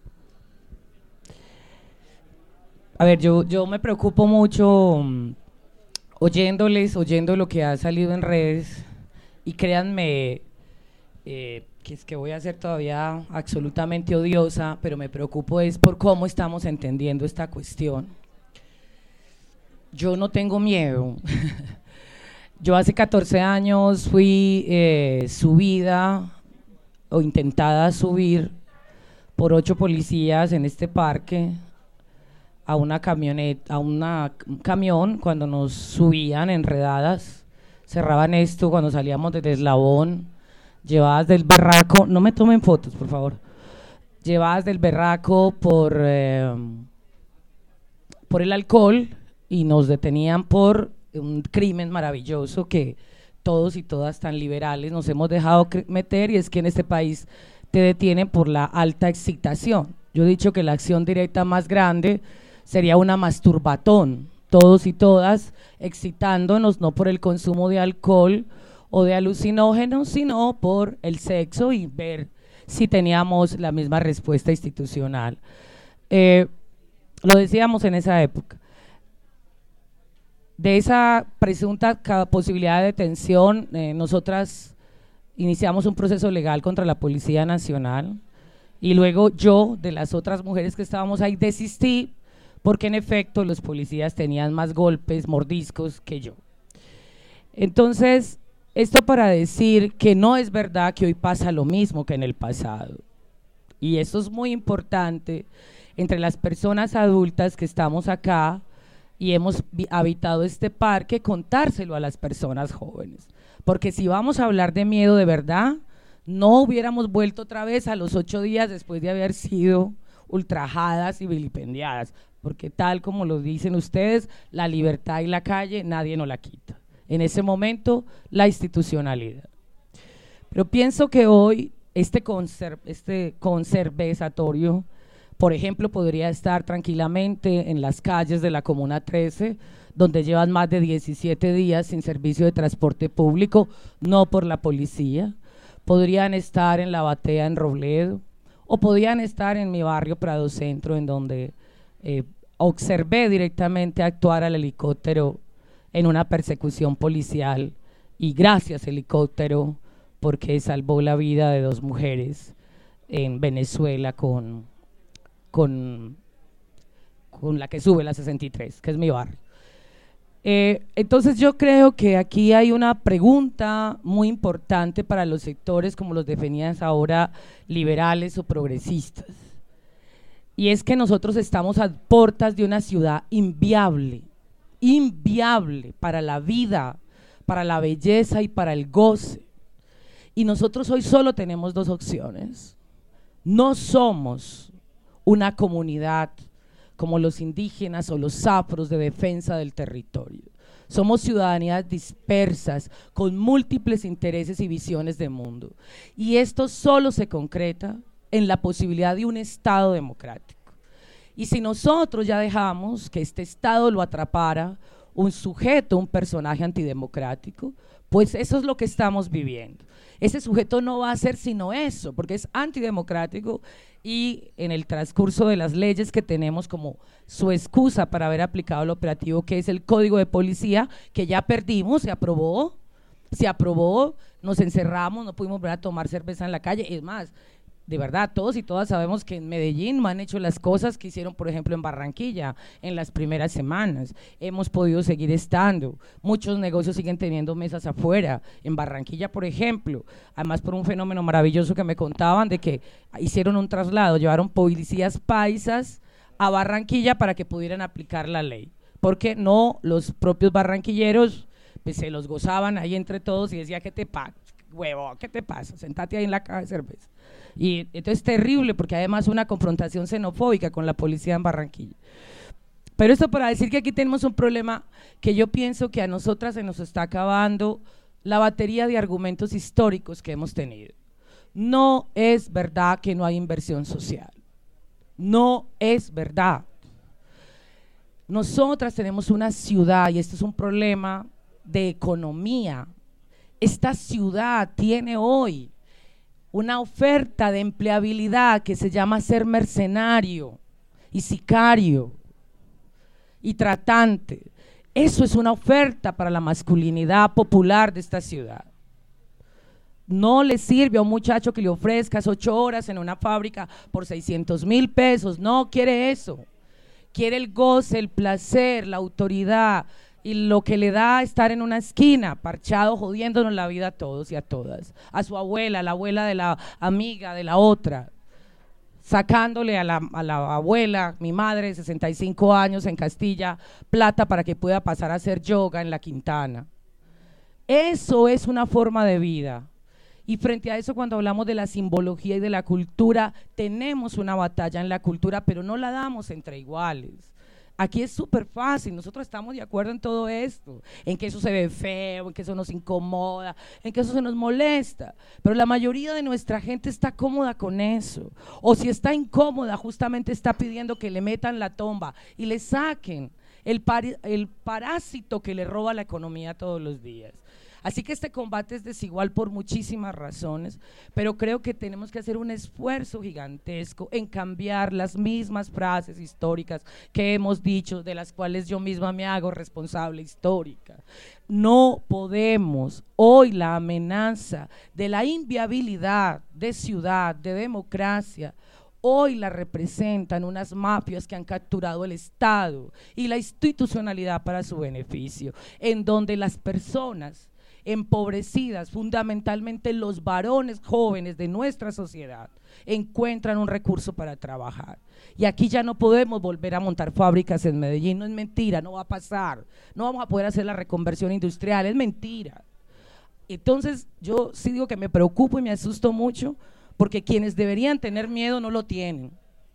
a ver, yo, yo me preocupo mucho... Mmm, oyéndoles, oyendo lo que ha salido en redes, y créanme eh, que es que voy a ser todavía absolutamente odiosa, pero me preocupo es por cómo estamos entendiendo esta cuestión. Yo no tengo miedo. Yo hace catorce años fui eh, subida o intentada subir por ocho policías en este parque a una camioneta, a una, un camión cuando nos subían enredadas, cerraban esto cuando salíamos desde Eslabón, llevadas del berraco, no me tomen fotos por favor, llevadas del berraco por, eh, por el alcohol, y nos detenían por un crimen maravilloso que todos y todas tan liberales nos hemos dejado meter, y es que en este país te detienen por la alta excitación. Yo he dicho que la acción directa más grande sería una masturbatón, todos y todas excitándonos no por el consumo de alcohol o de alucinógenos, sino por el sexo y ver si teníamos la misma respuesta institucional. Eh, lo decíamos en esa época. De esa presunta posibilidad de detención, eh, nosotras iniciamos un proceso legal contra la Policía Nacional, y luego yo, de las otras mujeres que estábamos ahí, desistí, porque en efecto los policías tenían más golpes, mordiscos que yo. Entonces, esto para decir que no es verdad que hoy pasa lo mismo que en el pasado. Y eso es muy importante entre las personas adultas que estamos acá y hemos habitado este parque, contárselo a las personas jóvenes. Porque si vamos a hablar de miedo de verdad, no hubiéramos vuelto otra vez a los ocho días después de haber sido ultrajadas y vilipendiadas, porque tal como lo dicen ustedes, la libertad y la calle nadie nos la quita. En ese momento, la institucionalidad. Pero pienso que hoy este, conser este conservatorio, por ejemplo, podría estar tranquilamente en las calles de la Comuna trece, donde llevan más de diecisiete días sin servicio de transporte público, no por la policía. Podrían estar en La Batea, en Robledo, o podían estar en mi barrio Prado Centro, en donde eh, observé directamente actuar al helicóptero en una persecución policial, y gracias helicóptero, porque salvó la vida de dos mujeres en Venezuela con, con, con la que sube la sesenta y tres, que es mi barrio. Eh, entonces yo creo que aquí hay una pregunta muy importante para los sectores, como los definías ahora, liberales o progresistas, y es que nosotros estamos a puertas de una ciudad inviable, inviable para la vida, para la belleza y para el goce, y nosotros hoy solo tenemos dos opciones. No somos una comunidad como los indígenas o los afros de defensa del territorio. Somos ciudadanías dispersas con múltiples intereses y visiones de mundo, y esto solo se concreta en la posibilidad de un Estado democrático. Y si nosotros ya dejamos que este Estado lo atrapara un sujeto, un personaje antidemocrático, pues eso es lo que estamos viviendo. Ese sujeto no va a ser sino eso, porque es antidemocrático, y en el transcurso de las leyes que tenemos como su excusa para haber aplicado el operativo, que es el Código de Policía, que ya perdimos, se aprobó, se aprobó, nos encerramos, no pudimos volver a tomar cerveza en la calle. Es más, de verdad, todos y todas sabemos que en Medellín no han hecho las cosas que hicieron, por ejemplo, en Barranquilla en las primeras semanas. Hemos podido seguir estando. Muchos negocios siguen teniendo mesas afuera. En Barranquilla, por ejemplo, además por un fenómeno maravilloso que me contaban de que hicieron un traslado, llevaron policías paisas a Barranquilla para que pudieran aplicar la ley. Porque no, los propios barranquilleros pues, se los gozaban ahí entre todos y decía, ¿qué te pasa? Huevo, ¿qué te pasa? Sentate ahí en la caja de cerveza. Y entonces es terrible porque además una confrontación xenofóbica con la policía en Barranquilla. Pero esto para decir que aquí tenemos un problema que yo pienso que a nosotras se nos está acabando la batería de argumentos históricos que hemos tenido. No es verdad que no hay inversión social. No es verdad. Nosotras tenemos una ciudad y esto es un problema de economía. Esta ciudad tiene hoy una oferta de empleabilidad que se llama ser mercenario y sicario y tratante. Eso es una oferta para la masculinidad popular de esta ciudad. No le sirve a un muchacho que le ofrezcas ocho horas en una fábrica por seiscientos mil pesos, no quiere eso. Quiere el goce, el placer, la autoridad y lo que le da estar en una esquina, parchado, jodiéndonos la vida a todos y a todas. A su abuela, a la abuela de la amiga, de la otra, sacándole a la, a la abuela, mi madre, sesenta y cinco años en Castilla, plata para que pueda pasar a hacer yoga en la Quintana. Eso es una forma de vida. Y frente a eso, cuando hablamos de la simbología y de la cultura, tenemos una batalla en la cultura, pero no la damos entre iguales. Aquí es súper fácil, nosotros estamos de acuerdo en todo esto, en que eso se ve feo, en que eso nos incomoda, en que eso se nos molesta, pero la mayoría de nuestra gente está cómoda con eso, o si está incómoda justamente está pidiendo que le metan la tomba y le saquen el, par el parásito que le roba la economía todos los días. Así que este combate es desigual por muchísimas razones, pero creo que tenemos que hacer un esfuerzo gigantesco en cambiar las mismas frases históricas que hemos dicho, de las cuales yo misma me hago responsable histórica. No podemos, hoy la amenaza de la inviabilidad de ciudad, de democracia, hoy la representan unas mafias que han capturado el Estado y la institucionalidad para su beneficio, en donde las personas empobrecidas, fundamentalmente los varones jóvenes de nuestra sociedad, encuentran un recurso para trabajar. Y aquí ya no podemos volver a montar fábricas en Medellín, no es mentira, no va a pasar, no vamos a poder hacer la reconversión industrial, es mentira. Entonces yo sí digo que me preocupo y me asusto mucho porque quienes deberían tener miedo no lo tienen.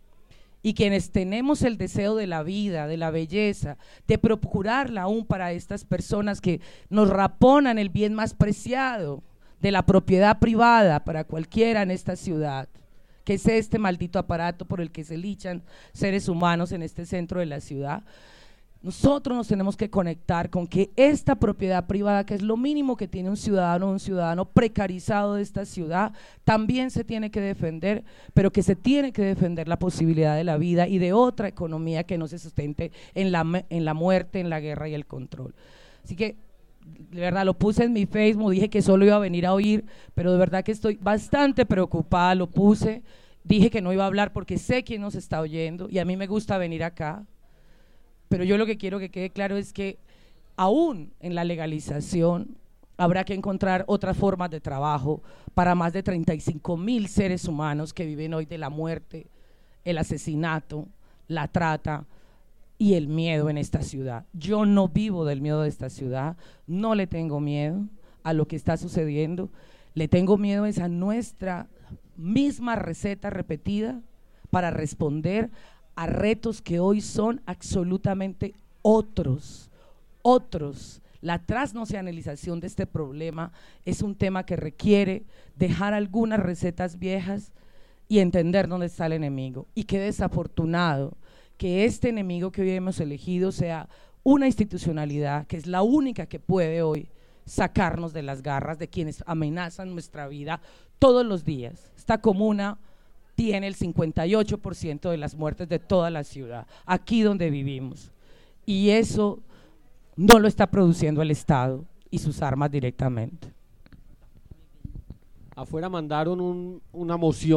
Y quienes tenemos el deseo de la vida, de la belleza, de procurarla aún para estas personas que nos raponan el bien más preciado de la propiedad privada para cualquiera en esta ciudad, que es este maldito aparato por el que se lichan seres humanos en este centro de la ciudad. Nosotros nos tenemos que conectar con que esta propiedad privada, que es lo mínimo que tiene un ciudadano, un ciudadano precarizado de esta ciudad, también se tiene que defender, pero que se tiene que defender la posibilidad de la vida y de otra economía que no se sustente en la, en la muerte, en la guerra y el control. Así que, de verdad, lo puse en mi Facebook, dije que solo iba a venir a oír, pero de verdad que estoy bastante preocupada, lo puse, dije que no iba a hablar porque sé quién nos está oyendo y a mí me gusta venir acá. Pero yo lo que quiero que quede claro es que aún en la legalización habrá que encontrar otras formas de trabajo para más de treinta y cinco mil seres humanos que viven hoy de la muerte, el asesinato, la trata y el miedo en esta ciudad. Yo no vivo del miedo de esta ciudad, no le tengo miedo a lo que está sucediendo, le tengo miedo es a nuestra misma receta repetida para responder a retos que hoy son absolutamente otros, otros. La transnacionalización de este problema es un tema que requiere dejar algunas recetas viejas y entender dónde está el enemigo. Y qué desafortunado que este enemigo que hoy hemos elegido sea una institucionalidad que es la única que puede hoy sacarnos de las garras de quienes amenazan nuestra vida todos los días. Esta comuna tiene el cincuenta y ocho por ciento de las muertes de toda la ciudad, aquí donde vivimos, y eso no lo está produciendo el Estado y sus armas directamente. Afuera mandaron un, una moción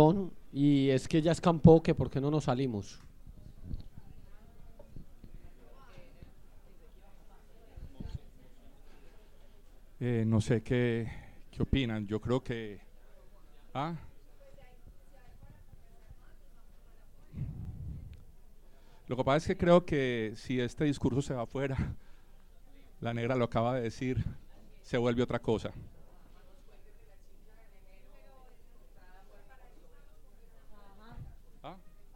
y es que ya escampó que por qué no nos salimos. Eh, no sé qué, qué opinan. Yo creo que... ¿ah? Lo que pasa es que creo que si este discurso se va afuera, la negra lo acaba de decir, se vuelve otra cosa. ¿Ah?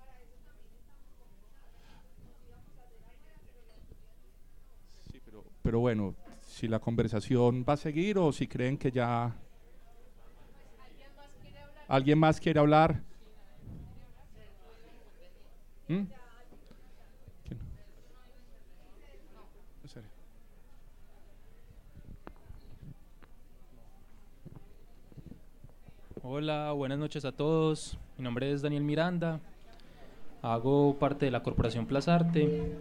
Sí, pero, pero bueno, si la conversación va a seguir o si creen que ya... ¿Alguien más quiere hablar? ¿Mm? Hola, buenas noches a todos. Mi nombre es Daniel Miranda. Hago parte de la Corporación Plazarte.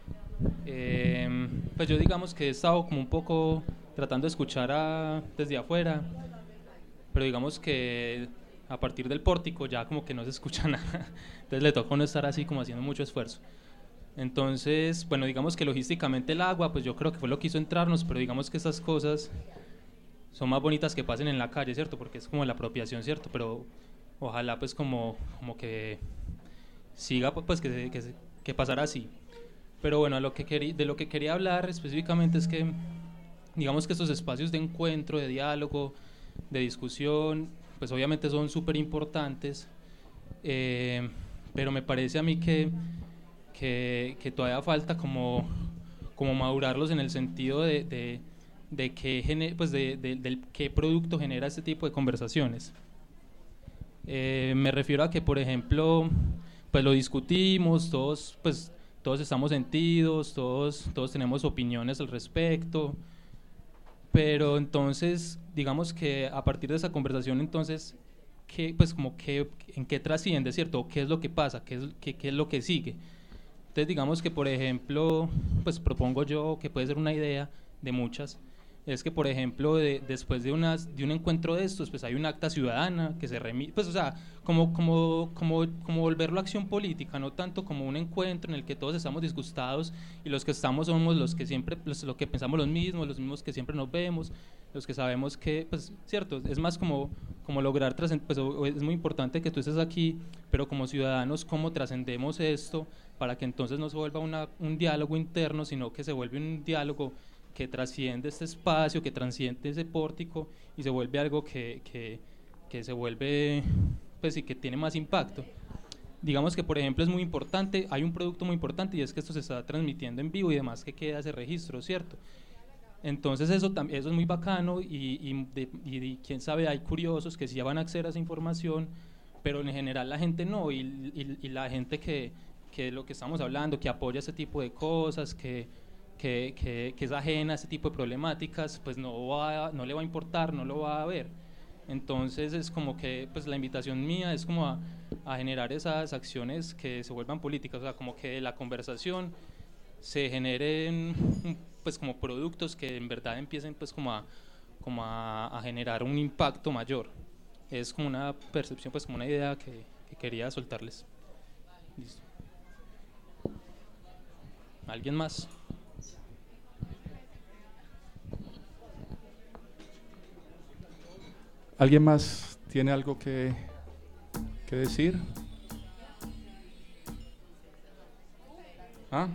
Eh, pues yo digamos que he estado como un poco tratando de escuchar a, desde afuera, pero digamos que a partir del pórtico ya como que no se escucha nada. Entonces le toca no estar así como haciendo mucho esfuerzo. Entonces, bueno, digamos que logísticamente el agua, pues yo creo que fue lo que hizo entrarnos, pero digamos que estas cosas son más bonitas que pasen en la calle, ¿cierto? Porque es como la apropiación, ¿cierto? Pero ojalá pues como, como que siga, pues que, que, que pasara así. Pero bueno, a lo que querí, de lo que quería hablar específicamente es que digamos que estos espacios de encuentro, de diálogo, de discusión, pues obviamente son súper importantes, eh, pero me parece a mí que, que, que todavía falta como, como madurarlos en el sentido de, de de qué, gener, pues de, de, de qué producto genera este tipo de conversaciones. Eh, me refiero a que, por ejemplo, pues lo discutimos, todos, pues, todos estamos sentidos, todos, todos tenemos opiniones al respecto, pero entonces, digamos que a partir de esa conversación, entonces, ¿qué, pues, como qué, ¿en qué trasciende, cierto? ¿Qué es lo que pasa? ¿Qué es, qué, qué es lo que sigue? Entonces, digamos que, por ejemplo, pues propongo yo que puede ser una idea de muchas, es que, por ejemplo, de, después de, unas, de un encuentro de estos, pues hay un acta ciudadana que se remite, pues, o sea, como, como, como, como volverlo a acción política, no tanto como un encuentro en el que todos estamos disgustados y los que estamos somos los que siempre, los, lo que pensamos los mismos, los mismos que siempre nos vemos, los que sabemos que, pues, cierto, es más como, como lograr trascender, pues, es muy importante que tú estés aquí, pero como ciudadanos, ¿cómo trascendemos esto para que entonces no se vuelva una, un diálogo interno, sino que se vuelva un diálogo que trasciende este espacio, que trasciende ese pórtico y se vuelve algo que, que, que se vuelve, pues sí, que tiene más impacto? Digamos que, por ejemplo, es muy importante, hay un producto muy importante y es que esto se está transmitiendo en vivo y demás que queda ese registro, ¿cierto? Entonces eso, eso es muy bacano y, y, de, y de, quién sabe, hay curiosos que sí ya van a acceder a esa información, pero en general la gente no, y, y, y la gente que, que lo que estamos hablando, que apoya ese tipo de cosas, que Que, que, que es ajena a este tipo de problemáticas, pues no, va, no le va a importar, no lo va a ver. Entonces es como que, pues la invitación mía es como a, a generar esas acciones que se vuelvan políticas, o sea, como que de la conversación se generen pues como productos que en verdad empiecen pues como a, como a, a generar un impacto mayor. Es como una percepción, pues como una idea que, que quería soltarles. Listo. ¿Alguien más? ¿Alguien más tiene algo que, que decir? ¿Ah?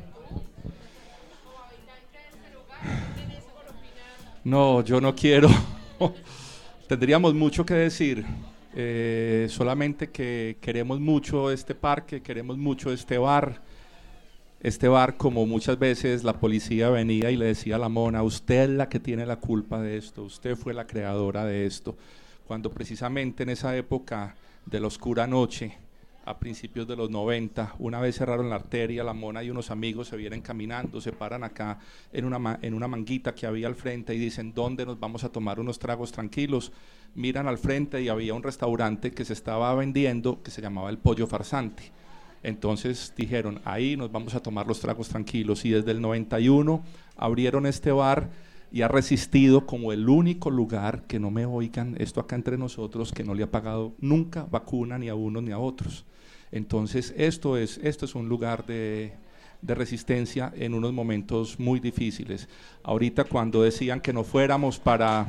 No, yo no quiero. Tendríamos mucho que decir. Eh, solamente que queremos mucho este parque, queremos mucho este bar. Este bar, como muchas veces la policía venía y le decía a la mona, usted es la que tiene la culpa de esto, usted fue la creadora de esto. Cuando precisamente en esa época de la oscura noche, a principios de los noventa, una vez cerraron la arteria, la mona y unos amigos se vienen caminando, se paran acá en una, en una manguita que había al frente y dicen, ¿dónde nos vamos a tomar unos tragos tranquilos? Miran al frente y había un restaurante que se estaba vendiendo que se llamaba El Pollo Farsante. Entonces dijeron, ahí nos vamos a tomar los tragos tranquilos, y desde el noventa y uno abrieron este bar y ha resistido como el único lugar, que no me oigan, esto acá entre nosotros, que no le ha pagado nunca vacuna ni a unos ni a otros. Entonces esto es, esto es un lugar de, de resistencia en unos momentos muy difíciles. Ahorita cuando decían que no fuéramos para,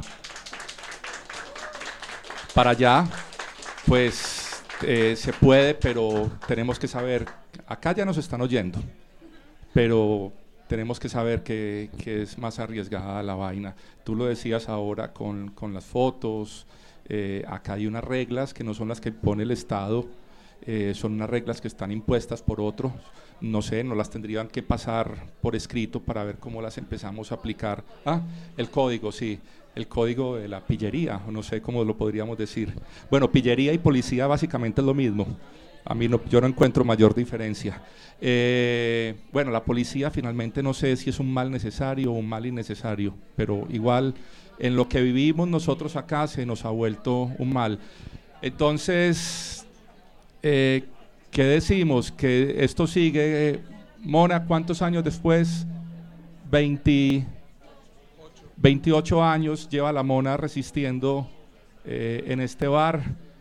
para allá, pues eh, se puede, pero tenemos que saber, acá ya nos están oyendo, pero tenemos que saber que, que es más arriesgada la vaina. Tú lo decías ahora con, con las fotos, eh, acá hay unas reglas que no son las que pone el Estado, eh, son unas reglas que están impuestas por otros, no sé, no las tendrían que pasar por escrito para ver cómo las empezamos a aplicar. Ah, el código, sí, el código de la pillería, no sé cómo lo podríamos decir. Bueno, pillería y policía básicamente es lo mismo. A mí no, yo no encuentro mayor diferencia. Eh, bueno, la policía finalmente no sé si es un mal necesario o un mal innecesario, pero igual en lo que vivimos nosotros acá se nos ha vuelto un mal. Entonces, eh, ¿qué decimos? Que esto sigue, eh, Mona, ¿cuántos años después? veinte, veintiocho años lleva la Mona resistiendo eh, en este bar.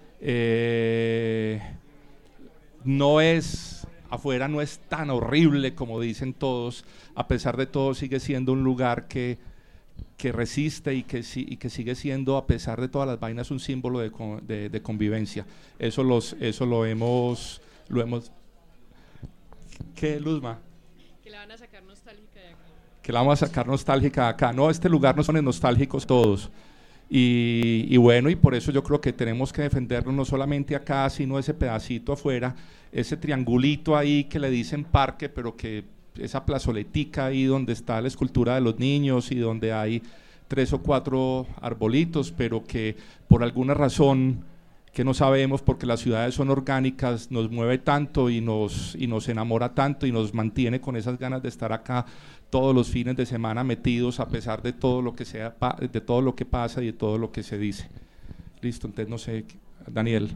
Eh, no es, afuera no es tan horrible como dicen todos, a pesar de todo sigue siendo un lugar que, que resiste y que, y que sigue siendo, a pesar de todas las vainas, un símbolo de, de, de convivencia. Eso, los, eso lo hemos, lo hemos... ¿Qué, Luzma? Que la van a sacar nostálgica de acá. Que la vamos a sacar nostálgica de acá. No, este lugar nos pone nostálgicos todos. Y, y bueno, y por eso yo creo que tenemos que defendernos no solamente acá, sino ese pedacito afuera, ese triangulito ahí que le dicen parque, pero que esa plazoletica ahí donde está la escultura de los niños y donde hay tres o cuatro arbolitos, pero que por alguna razón que no sabemos, porque las ciudades son orgánicas, nos mueve tanto y nos, y nos enamora tanto y nos mantiene con esas ganas de estar acá todos los fines de semana metidos, a pesar de todo lo que sea, de todo lo que pasa y de todo lo que se dice. Listo, entonces no sé, Daniel.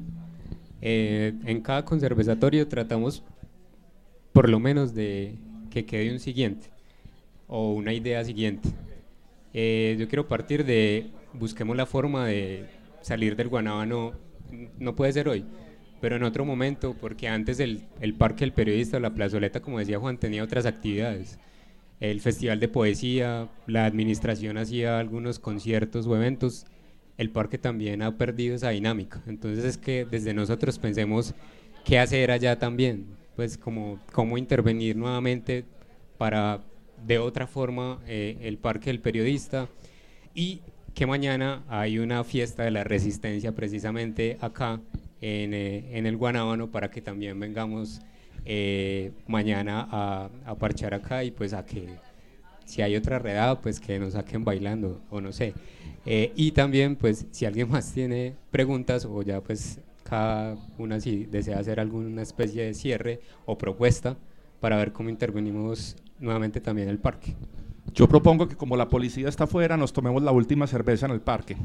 Eh, en cada conservatorio tratamos por lo menos de que quede un siguiente o una idea siguiente. Eh, yo quiero partir de, busquemos la forma de salir del Guanábano, no puede ser hoy, pero en otro momento, porque antes el, el Parque del Periodista, la plazoleta, como decía Juan, tenía otras actividades. El festival de poesía, la administración hacía algunos conciertos o eventos, el parque también ha perdido esa dinámica. Entonces es que desde nosotros pensemos qué hacer allá también, pues como cómo intervenir nuevamente para de otra forma eh, el Parque del Periodista, y que mañana hay una fiesta de la resistencia precisamente acá en, eh, en el Guanábano, para que también vengamos Eh, mañana a, a parchar acá, y pues a que si hay otra redada pues que nos saquen bailando o no sé, eh, y también pues si alguien más tiene preguntas o ya pues cada una si desea hacer alguna especie de cierre o propuesta para ver cómo intervenimos nuevamente también el parque. Yo propongo que como la policía está afuera nos tomemos la última cerveza en el parque.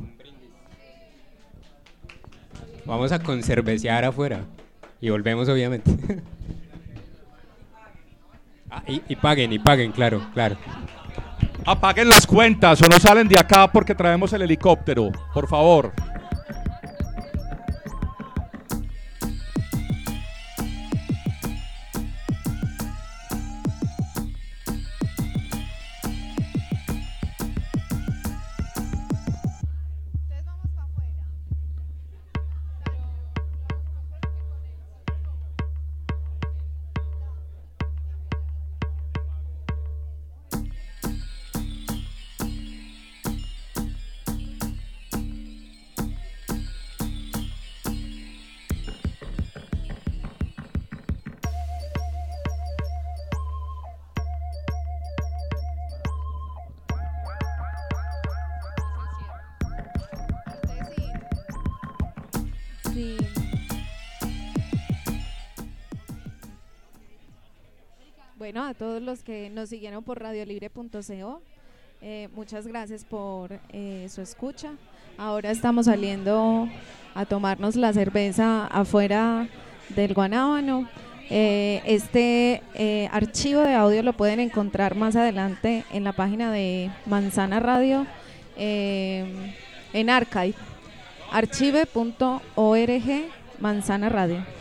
Vamos a conserveciar afuera y volvemos obviamente. Ah, y, y paguen, y paguen, claro, claro. Apaguen las cuentas o no salen de acá porque traemos el helicóptero, por favor. Sí. Bueno, a todos los que nos siguieron por radiolibre punto co, eh, muchas gracias por eh, su escucha. Ahora estamos saliendo a tomarnos la cerveza afuera del Guanábano. Eh, este eh, archivo de audio lo pueden encontrar más adelante en la página de Manzana Radio, eh, en archive, archive punto org, Manzana Radio.